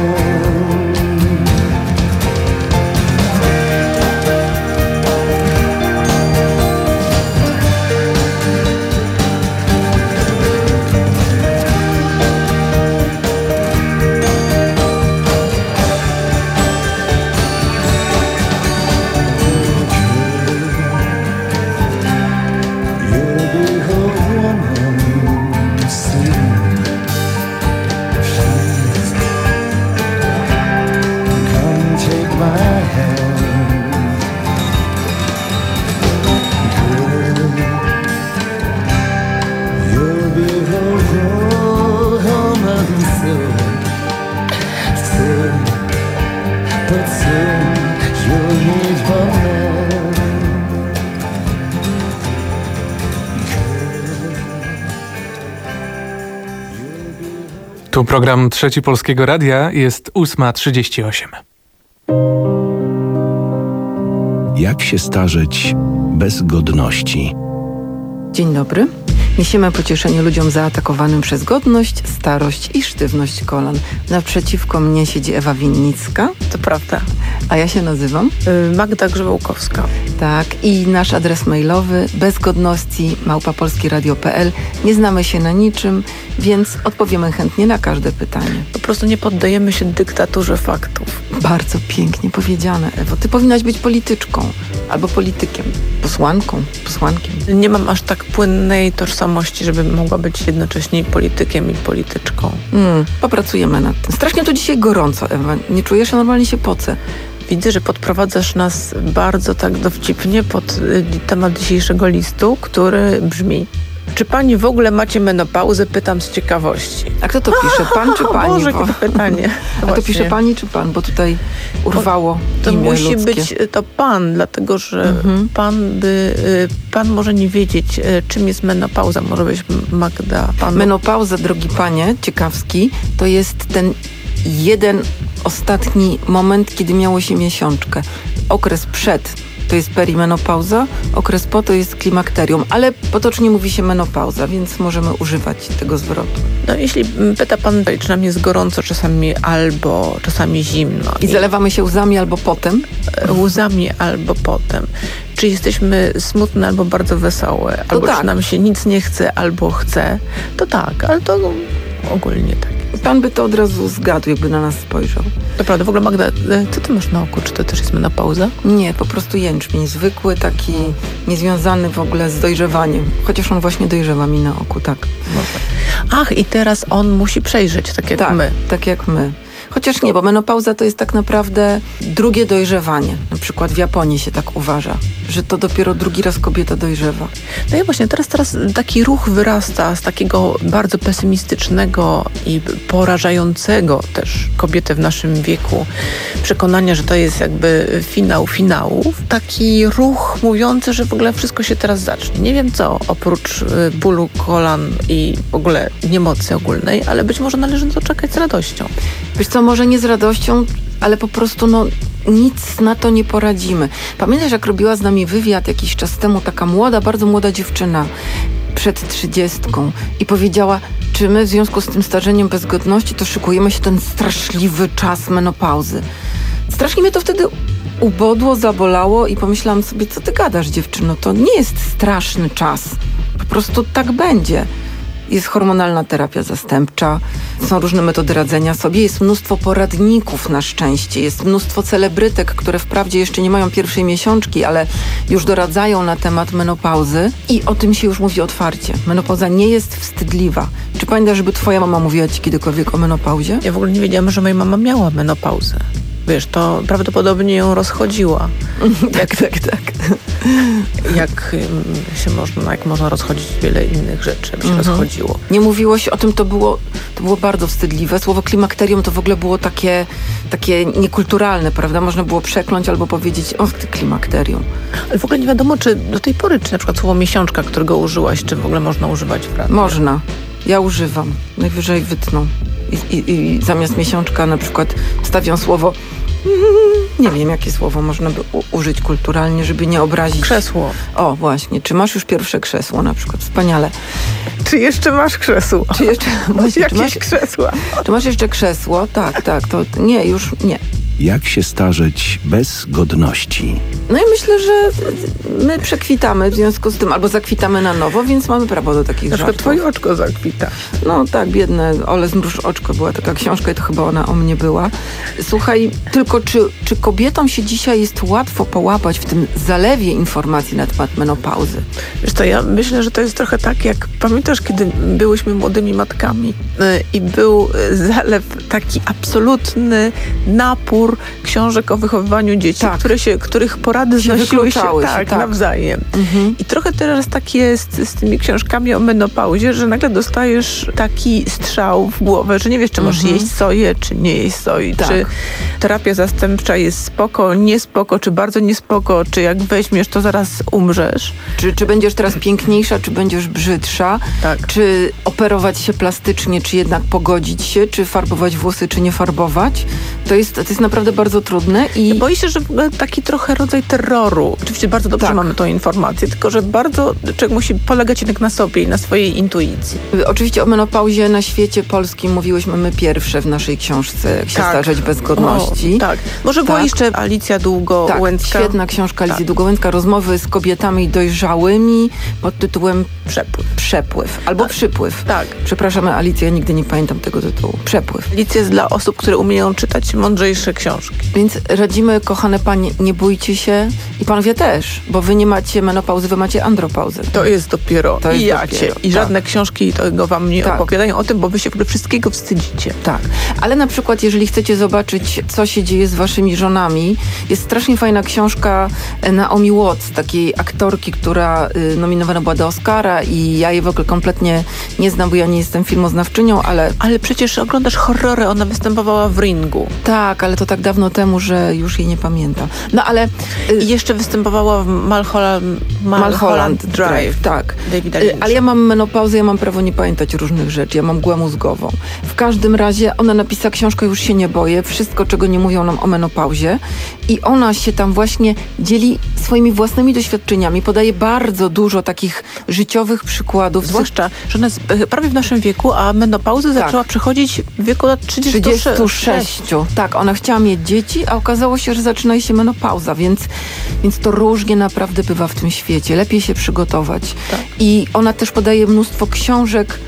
Tu program Trzeci Polskiego Radia, jest ósma trzydzieści osiem. Jak się starzeć bez godności? Dzień dobry. Niesiemy pocieszenie ludziom zaatakowanym przez godność, starość i sztywność kolan. Naprzeciwko mnie siedzi Ewa Winnicka. To prawda. A ja się nazywam? Magda Grzewołkowska. Tak. I nasz adres mailowy bezgodności małpa polskieradio kropka p l. Nie znamy się na niczym, więc odpowiemy chętnie na każde pytanie. Po prostu nie poddajemy się dyktaturze faktów. Bardzo pięknie powiedziane, Ewo. Ty powinnaś być polityczką albo politykiem, posłanką, posłankiem. Nie mam aż tak płynnej tożsamości, żeby mogła być jednocześnie i politykiem i polityczką. Mm, popracujemy nad tym. Strasznie tu dzisiaj gorąco, Ewa. Nie czujesz? Ja normalnie się pocę. Widzę, że podprowadzasz nas bardzo tak dowcipnie pod y, temat dzisiejszego listu, który brzmi: czy pani w ogóle macie menopauzę? Pytam z ciekawości. A kto to pisze? Pan czy pani? Boże, jakie to pytanie. A to pisze pani czy pan? Bo tutaj urwało To imię musi ludzkie. być to pan, dlatego że Mhm. pan by, y, pan może nie wiedzieć, y, czym jest menopauza. Może być Magda. Panu. Menopauza, drogi panie, ciekawski, to jest ten jeden ostatni moment, kiedy miało się miesiączkę. Okres przed to jest perimenopauza, okres po to jest klimakterium, ale potocznie mówi się menopauza, więc możemy używać tego zwrotu. No jeśli pyta pan, czy nam jest gorąco czasami albo czasami zimno. I zalewamy się łzami albo potem? Łzami albo potem. Czy jesteśmy smutne albo bardzo wesołe, albo tak. czy nam się nic nie chce albo chce, to tak, ale to ogólnie tak. Pan by to od razu zgadł, jakby na nas spojrzał. Naprawdę, w ogóle Magda, co ty masz na oku? Czy to też jest menopauza? Nie, po prostu jęczmień. Zwykły, taki niezwiązany w ogóle z dojrzewaniem. Chociaż on właśnie dojrzewa mi na oku, tak. Ach, i teraz on musi przejrzeć, tak jak tak, my. tak jak my. Chociaż nie, bo menopauza to jest tak naprawdę drugie dojrzewanie. Na przykład w Japonii się tak uważa, że to dopiero drugi raz kobieta dojrzewa. No i właśnie, teraz, teraz taki ruch wyrasta z takiego bardzo pesymistycznego i porażającego też kobietę w naszym wieku przekonania, że to jest jakby finał finałów. Taki ruch mówiący, że w ogóle wszystko się teraz zacznie. Nie wiem co, oprócz bólu kolan i w ogóle niemocy ogólnej, ale być może należy to czekać z radością. Wiesz co, może nie z radością, ale po prostu no nic na to nie poradzimy. Pamiętasz, jak robiła z nami wywiad jakiś czas temu taka młoda, bardzo młoda dziewczyna przed trzydziestką i powiedziała, czy my w związku z tym starzeniem bez godności to szykujemy się ten straszliwy czas menopauzy. Strasznie mnie to wtedy ubodło, zabolało i pomyślałam sobie, co ty gadasz, dziewczyno, to nie jest straszny czas. Po prostu tak będzie. Jest hormonalna terapia zastępcza, są różne metody radzenia sobie, jest mnóstwo poradników na szczęście, jest mnóstwo celebrytek, które wprawdzie jeszcze nie mają pierwszej miesiączki, ale już doradzają na temat menopauzy i o tym się już mówi otwarcie. Menopauza nie jest wstydliwa. Czy pamiętasz, żeby twoja mama mówiła ci kiedykolwiek o menopauzie? Ja w ogóle nie wiedziałam, że moja mama miała menopauzę. Wiesz, to prawdopodobnie ją rozchodziła. tak, tak, tak. Jak się można, jak można rozchodzić wiele innych rzeczy, by się mhm. rozchodziło. Nie mówiło się o tym, to było, to było bardzo wstydliwe. Słowo klimakterium to w ogóle było takie, takie niekulturalne, prawda? Można było przekląć albo powiedzieć, o ty klimakterium. Ale w ogóle nie wiadomo, czy do tej pory, czy na przykład słowo miesiączka, którego użyłaś, czy w ogóle można używać w radiu? Można. Ja używam. Najwyżej wytną. I, i, i zamiast miesiączka na przykład wstawią słowo, nie wiem, jakie słowo można by u- użyć kulturalnie, żeby nie obrazić. Krzesło. O, właśnie. Czy masz już pierwsze krzesło na przykład? Wspaniale. Czy jeszcze masz krzesło? Czy jeszcze... Właśnie, Jakieś czy masz, krzesła? Czy masz jeszcze krzesło? Tak, tak. To nie, już nie. Jak się starzeć bez godności? No i myślę, że my przekwitamy w związku z tym, albo zakwitamy na nowo, więc mamy prawo do takich Na przykład żartów. twoje oczko zakwita. No tak, biedne Ole zmruż oczko, była taka książka i to chyba ona o mnie była. Słuchaj, tylko czy, czy kobietom się dzisiaj jest łatwo połapać w tym zalewie informacji na temat menopauzy? Wiesz co, ja myślę, że to jest trochę tak, jak pamiętasz, kiedy byłyśmy młodymi matkami yy, i był zalew, taki absolutny napór książek o wychowywaniu dzieci, Tak. które się, których porady Się znosiły się, wykluczały się, tak, tak. nawzajem. Mhm. I trochę teraz tak jest z tymi książkami o menopauzie, że nagle dostajesz taki strzał w głowę, że nie wiesz, czy masz Mhm. jeść soję, czy nie jeść soi, Tak. czy terapia zastępcza jest spoko, nie spoko, czy bardzo niespoko, czy jak weźmiesz, to zaraz umrzesz. Czy, czy będziesz teraz piękniejsza, czy będziesz brzydsza? Tak. Czy operować się plastycznie, czy jednak pogodzić się? Czy farbować włosy, czy nie farbować? To jest, to jest naprawdę bardzo trudne i... Boję się, że w ogóle taki trochę rodzaj terroru. Oczywiście bardzo dobrze Tak. mamy tą informację, tylko że bardzo człowiek musi polegać jednak na sobie i na swojej intuicji. Oczywiście o menopauzie na świecie polskim mówiłyśmy my pierwsze w naszej książce, jak się Tak. starzeć bez godności. O, tak. Może była Tak. jeszcze Alicja Długo-Łęcka. Tak, świetna książka Alicji Długo-Łęcka, rozmowy z kobietami dojrzałymi pod tytułem Przepływ. Przepływ albo Przypływ. Tak. Przepraszamy, Alicję, ja nigdy nie pamiętam tego tytułu. Przepływ. Alicja jest dla osób, które umieją czytać mądrzejsze książki. Więc radzimy, kochane panie, nie bójcie się i panowie też, bo wy nie macie menopauzy, wy macie andropauzę. To jest dopiero To jest i jacie. dopiero, I tak. żadne książki tego wam nie Tak. opowiadają o tym, bo wy się w ogóle wszystkiego wstydzicie. Tak, ale na przykład jeżeli chcecie zobaczyć, co się dzieje z waszymi żonami, jest strasznie fajna książka Naomi Watts, takiej aktorki, która y, nominowana była do Oscara i ja jej w ogóle kompletnie nie znam, bo ja nie jestem filmoznawczynią, ale... Ale przecież oglądasz horrory, ona występowała w Ringu. Tak, ale to tak dawno temu, że już jej nie pamiętam. No ale... Y, I jeszcze występowała w Malholland, Malholland Drive. Tak. Davida Y, Lyncha. Ale ja mam menopauzę, ja mam prawo nie pamiętać różnych rzeczy, ja mam mgłę mózgową. W każdym razie ona napisała książkę Już się nie boję, wszystko, czego nie mówią nam o menopauzie i ona się tam właśnie dzieli swoimi własnymi doświadczeniami, podaje bardzo dużo takich życiowych przykładów. Zwłaszcza, że ona jest prawie w naszym wieku, a menopauzę Tak. zaczęła przychodzić w wieku lat trzydziestu trzydziestu sześciu. sześciu. Tak, ona chciała mieć dzieci, a okazało się, że zaczyna jej się menopauza, więc, więc to różnie naprawdę bywa w tym świecie. Lepiej się przygotować. Tak. I ona też podaje mnóstwo książek,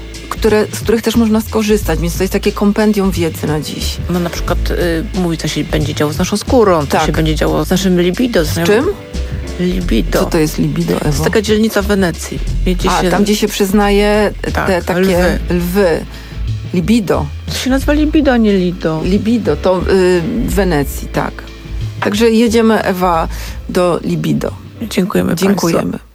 które, z których też można skorzystać, więc to jest takie kompendium wiedzy na dziś. No na przykład y, mówi, co się będzie działo z naszą skórą, co Tak. się będzie działo z naszym libido. Z czym? Libido. Co to jest libido, Ewo? To jest taka dzielnica w Wenecji. Gdzie A, się... tam gdzie się przyznaje Tak, te takie lwy. lwy. Libido. To się nazywa libido, a nie lido. Libido, to y, w Wenecji, tak. Także jedziemy, Ewa, do libido. Dziękujemy Dziękujemy. Państwu.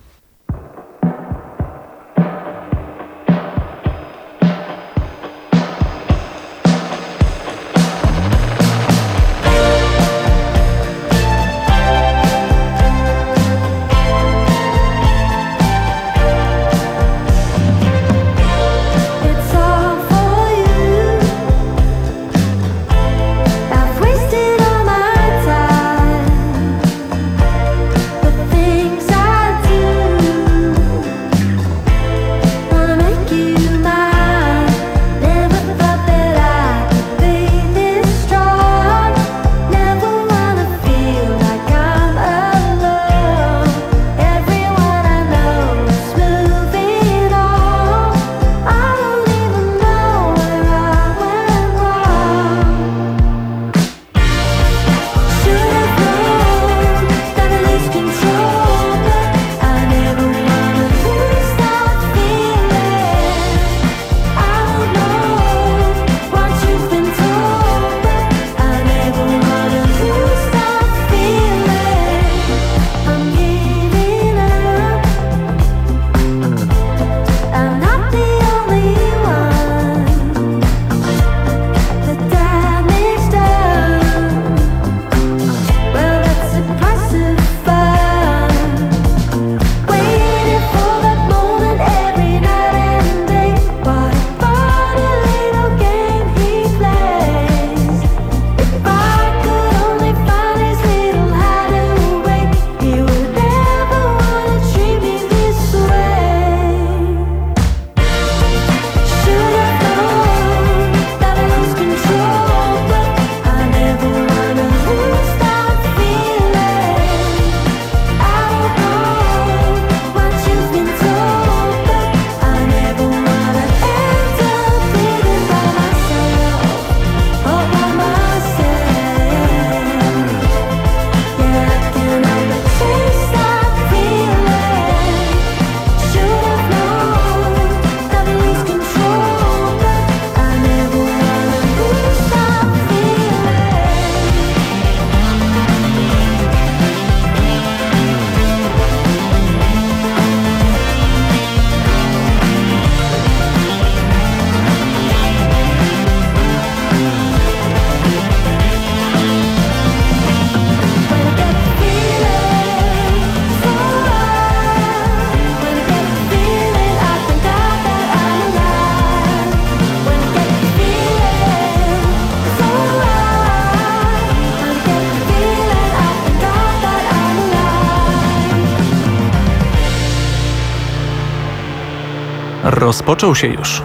Rozpoczął się już.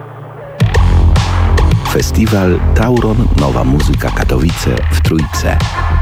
Festiwal Tauron Nowa Muzyka Katowice w Trójce.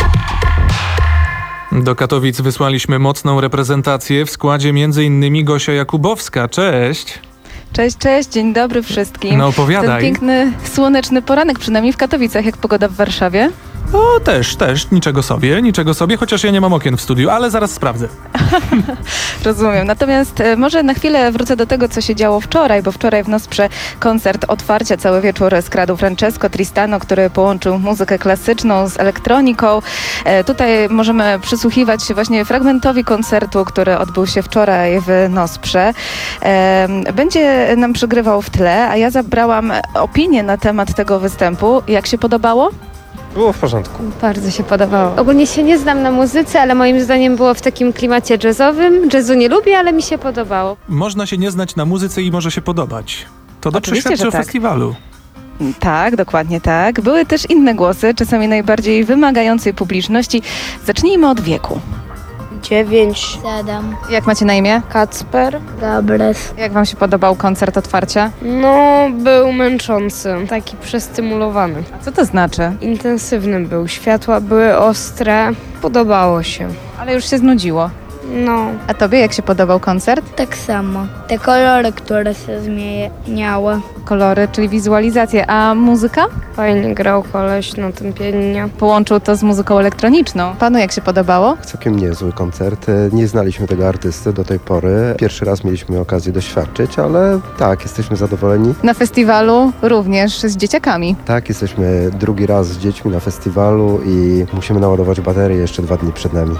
Do Katowic wysłaliśmy mocną reprezentację w składzie między innymi Gosia Jakubowska. Cześć! Cześć, cześć, dzień dobry wszystkim. No opowiadaj. Ten piękny, słoneczny poranek, przynajmniej w Katowicach. Jak pogoda w Warszawie? O, też, też, niczego sobie, niczego sobie, chociaż ja nie mam okien w studiu, ale zaraz sprawdzę. Rozumiem. Natomiast e, może na chwilę wrócę do tego, co się działo wczoraj, bo wczoraj w Nosprze koncert otwarcia cały wieczór skradł Francesco Tristano, który połączył muzykę klasyczną z elektroniką. E, tutaj możemy przysłuchiwać się właśnie fragmentowi koncertu, który odbył się wczoraj w Nosprze. E, będzie nam przygrywał w tle, a ja zabrałam opinię na temat tego występu. Jak się podobało? Było w porządku. Bardzo się podobało. Ogólnie się nie znam na muzyce, ale moim zdaniem było w takim klimacie jazzowym. Jazzu nie lubię, ale mi się podobało. Można się nie znać na muzyce i może się podobać. To dobrze Oczywiście, świadczy że o tak. festiwalu. Tak, dokładnie tak. Były też inne głosy, czasami najbardziej wymagającej publiczności. Zacznijmy od wieku. Dziewięć. Siedem. Jak macie na imię? Kacper. Gabres. Jak wam się podobał koncert otwarcia? No, był męczący. Taki przestymulowany. A co to znaczy? Intensywny był. Światła były ostre. Podobało się. Ale już się znudziło. No. A tobie jak się podobał koncert? Tak samo. Te kolory, które się zmieniały. Kolory, czyli wizualizacje. A muzyka? Fajnie grał koleś na tym pianinie. Połączył to z muzyką elektroniczną. Panu jak się podobało? Całkiem niezły koncert. Nie znaliśmy tego artysty do tej pory. Pierwszy raz mieliśmy okazję doświadczyć, ale tak, jesteśmy zadowoleni. Na festiwalu również z dzieciakami. Tak, jesteśmy drugi raz z dziećmi na festiwalu i musimy naładować baterię jeszcze dwa dni przed nami.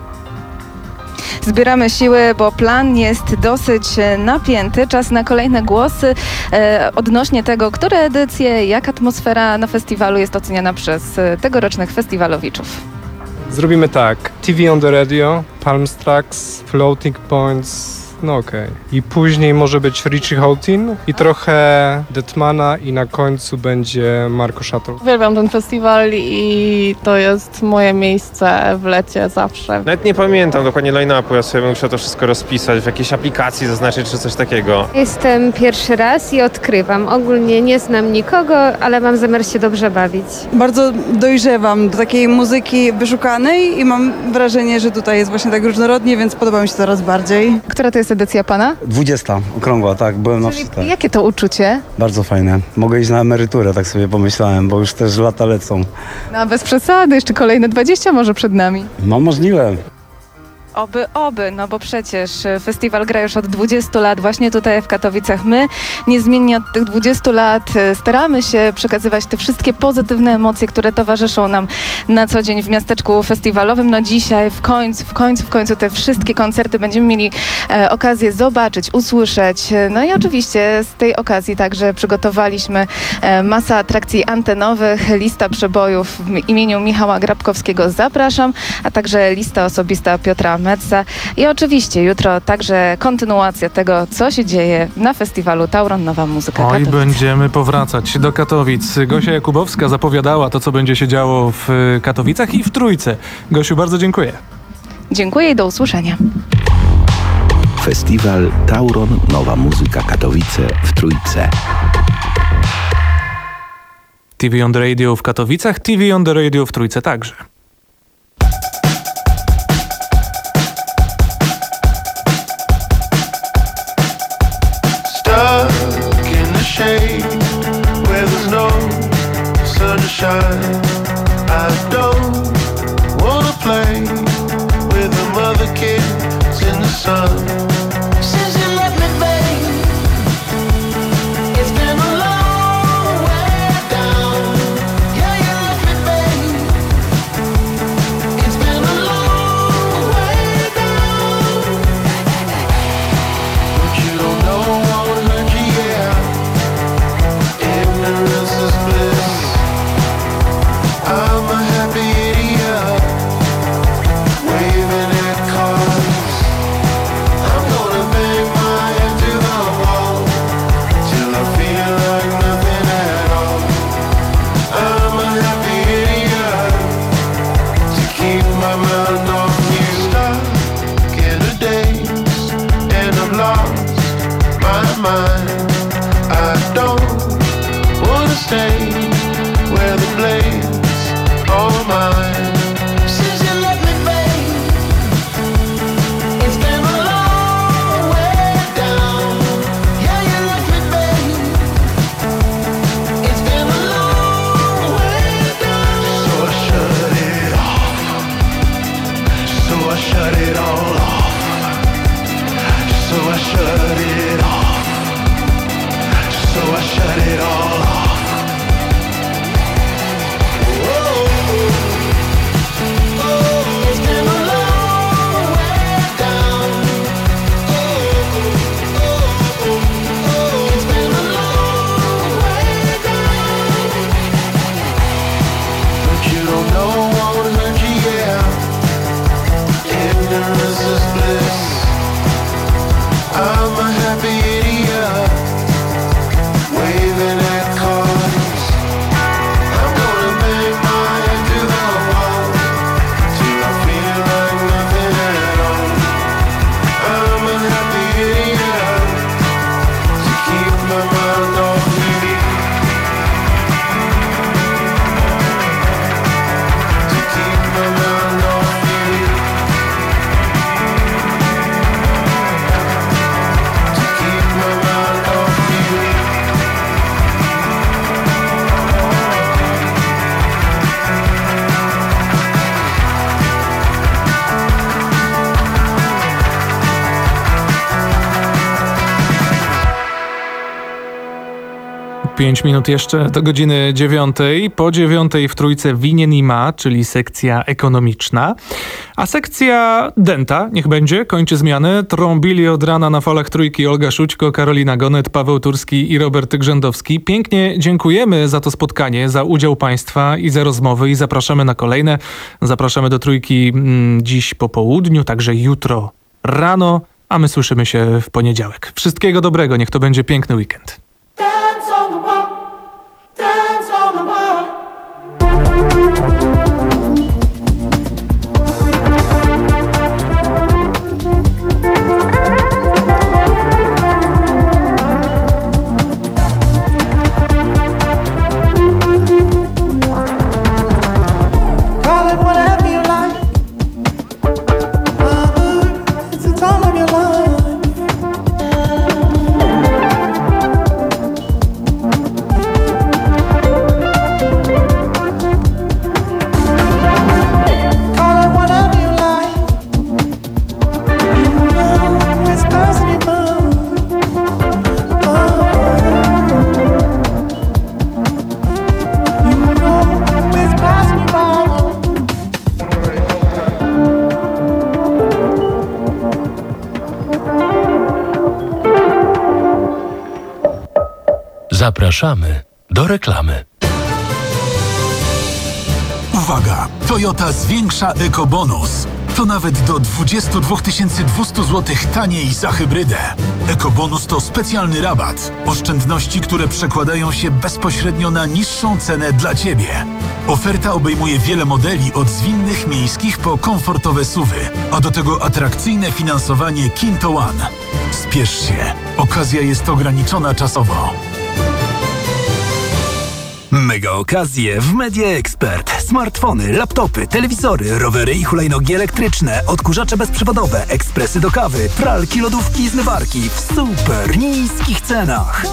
Zbieramy siły, bo plan jest dosyć napięty. Czas na kolejne głosy e, odnośnie tego, które edycje, jak atmosfera na festiwalu jest oceniana przez e, tegorocznych festiwalowiczów. Zrobimy tak. T V on the radio, Palm Tracks, Floating Points, no okej. Okay. I później może być Richie Houghton i trochę Detmana i na końcu będzie Marco Szatol. Uwielbiam ten festiwal i to jest moje miejsce w lecie zawsze. Nawet nie pamiętam dokładnie line-upu, ja sobie muszę to wszystko rozpisać, w jakiejś aplikacji zaznaczyć czy coś takiego. Jestem pierwszy raz i odkrywam. Ogólnie nie znam nikogo, ale mam zamiar się dobrze bawić. Bardzo dojrzewam do takiej muzyki wyszukanej i mam wrażenie, że tutaj jest właśnie tak różnorodnie, więc podoba mi się coraz bardziej. Która to jest edycja pana? dwudziesta, okrągła, tak, byłem na wszystkich. Jakie to uczucie? Bardzo fajne. Mogę iść na emeryturę, tak sobie pomyślałem, bo już też lata lecą. No bez przesady, jeszcze kolejne dwadzieścia może przed nami. No możliwe. Oby, oby, no bo przecież festiwal gra już od dwudziestu lat właśnie tutaj w Katowicach. My niezmiennie od tych dwudziestu lat staramy się przekazywać te wszystkie pozytywne emocje, które towarzyszą nam na co dzień w miasteczku festiwalowym. No dzisiaj w końcu, w końcu, w końcu te wszystkie koncerty będziemy mieli e, okazję zobaczyć, usłyszeć. No i oczywiście z tej okazji także przygotowaliśmy e, masę atrakcji antenowych, lista przebojów w imieniu Michała Grabkowskiego zapraszam, a także lista osobista Piotra Metza. I oczywiście jutro także kontynuacja tego, co się dzieje na festiwalu Tauron Nowa Muzyka Oj, Katowice. będziemy powracać do Katowic. Gosia Jakubowska zapowiadała to, co będzie się działo w Katowicach i w Trójce. Gosiu, bardzo dziękuję. Dziękuję i do usłyszenia. Festiwal Tauron Nowa Muzyka Katowice w Trójce. T V on the Radio w Katowicach, T V on the Radio w Trójce także. Stuck in the shade where there's no sunshine. I don't wanna play with the other kids in the sun. Since you left me, babe, it's been a long way down. Yeah, you left me, babe. It's been a long way down. But you don't know what hurt you, yeah. Ignorance is bliss. I'm a happy idiot, waving at cars. I'm gonna bang my head to the wall till I feel like nothing at all. I'm a happy idiot to keep my mind off you. Stuck in a daze and I've lost my mind. I don't wanna stay where the blade's all mine. Since you left me, babe, it's been a long way down. Yeah, you left me, babe. It's been a long way down. So I shut it off. So I shut it all off. So I shut it off. So I shut it all off. Pięć minut jeszcze do godziny dziewiątej. Po dziewiątej w trójce winien i ma, czyli sekcja ekonomiczna. A sekcja denta, niech będzie, kończy zmianę. Trąbili od rana na falach trójki Olga Szućko, Karolina Gonet, Paweł Turski i Robert Grzędowski. Pięknie dziękujemy za to spotkanie, za udział Państwa i za rozmowy i zapraszamy na kolejne. Zapraszamy do trójki mm, dziś po południu, także jutro rano, a my słyszymy się w poniedziałek. Wszystkiego dobrego, niech to będzie piękny weekend. Dance on the wall, dance on the wall. Call it whatever you like. Uh, it's the time of your life. Call it whatever you like. You know it's passing you by. Oh. You know it's passing you by. Zapraszamy do reklamy. Uwaga! Toyota zwiększa ekobonus. To nawet do dwadzieścia dwa tysiące dwieście złotych taniej za hybrydę. Ekobonus to specjalny rabat. Oszczędności, które przekładają się bezpośrednio na niższą cenę dla Ciebie. Oferta obejmuje wiele modeli od zwinnych miejskich po komfortowe suwy, a do tego atrakcyjne finansowanie Kinto One. Spiesz się. Okazja jest ograniczona czasowo. Mega okazje w Media Expert. Smartfony, laptopy, telewizory, rowery i hulajnogi elektryczne, odkurzacze bezprzewodowe, ekspresy do kawy, pralki, lodówki i zmywarki w super niskich cenach.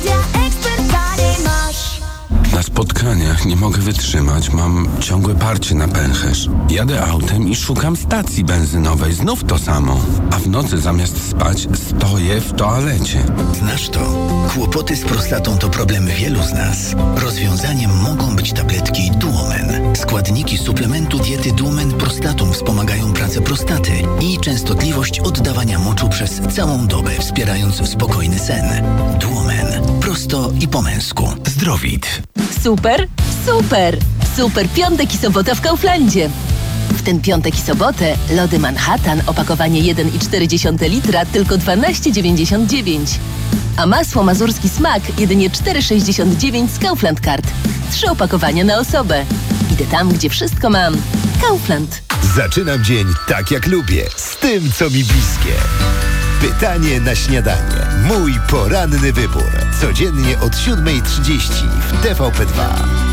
Na spotkaniach nie mogę wytrzymać, mam ciągłe parcie na pęcherz. Jadę autem i szukam stacji benzynowej, znów to samo. A w nocy zamiast spać stoję w toalecie. Znasz to? Kłopoty z prostatą to problem wielu z nas. Rozwiązaniem mogą być tabletki Duomen. Składniki suplementu diety Duomen Prostatum wspomagają pracę prostaty i częstotliwość oddawania moczu przez całą dobę, wspierając spokojny sen. Duomen. Prosto i po męsku. Zdrowit. Super, super, super piątek i sobota w Kauflandzie. W ten piątek i sobotę lody Manhattan, opakowanie jeden i cztery dziesiąte litra, tylko dwanaście dziewięćdziesiąt dziewięć. A masło Mazurski Smak jedynie cztery sześćdziesiąt dziewięć z Kaufland Card. Trzy opakowania na osobę. Idę tam, gdzie wszystko mam. Kaufland. Zaczynam dzień tak jak lubię, z tym co mi bliskie. Pytanie na śniadanie. Mój poranny wybór. Codziennie od siódma trzydzieści w T V P dwa.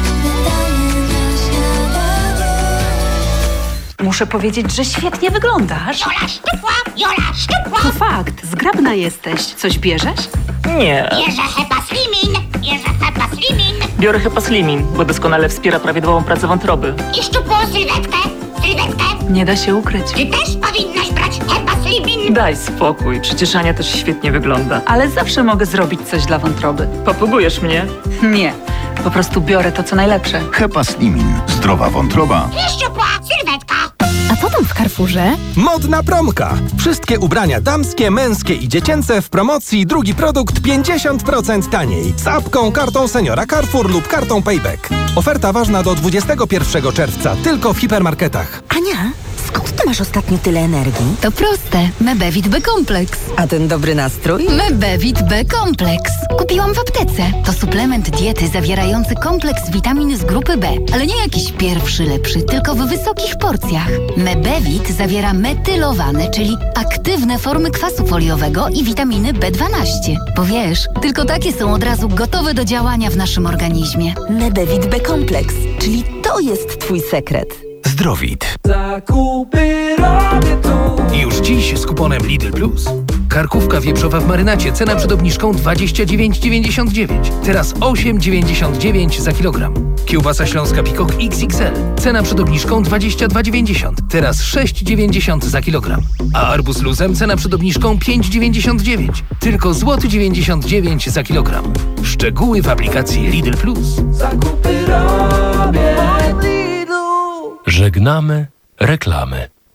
Muszę powiedzieć, że świetnie wyglądasz. Jola szczupła, Jola szczupła. To fakt, zgrabna jesteś. Coś bierzesz? Nie. Bierze Hepa Slimin, bierze Hepa Slimin. Biorę Hepa Slimin, bo doskonale wspiera prawidłową pracę wątroby. I szczupłą sylwetkę, sylwetkę. Nie da się ukryć. Ty też powinnaś brać Hepa Slimin. Daj spokój, przecież Ania też świetnie wygląda. Ale zawsze mogę zrobić coś dla wątroby. Papugujesz mnie? Nie, po prostu biorę to, co najlepsze. Hepa Slimin. Zdrowa wątroba. I szczupła sylwetka. A co tam w Carrefourze? Modna promka. Wszystkie ubrania damskie, męskie i dziecięce w promocji. Drugi produkt pięćdziesiąt procent taniej. Z apką, kartą seniora Carrefour lub kartą Payback. Oferta ważna do dwudziestego pierwszego czerwca. Tylko w hipermarketach. Ania, skąd ty masz ostatnio tyle energii? To proste. Mebevit B-Kompleks. A ten dobry nastrój? Mebevit B-Kompleks. Kupiłam w aptece. To suplement diety zawierający kompleks witamin z grupy B. Ale nie jakiś pierwszy, lepszy, tylko w wysokich porcjach. Mebevit zawiera metylowane, czyli aktywne formy kwasu foliowego i witaminy B dwanaście. Bo wiesz, tylko takie są od razu gotowe do działania w naszym organizmie. Mebevit B-Kompleks, czyli to jest twój sekret. Zdrowit. Zakupy robię tu. Już dziś z kuponem Lidl Plus. Karkówka wieprzowa w marynacie, cena przed obniżką dwadzieścia dziewięć dziewięćdziesiąt dziewięć. Teraz osiem dziewięćdziesiąt dziewięć za kilogram. Kiełbasa śląska Pikok X X L. Cena przed obniżką dwadzieścia dwa dziewięćdziesiąt. Teraz sześć dziewięćdziesiąt za kilogram. A arbuz luzem cena przed obniżką pięć dziewięćdziesiąt dziewięć. Tylko złoty dziewięćdziesiąt dziewięć za kilogram. Szczegóły w aplikacji Lidl Plus. Żegnamy reklamy.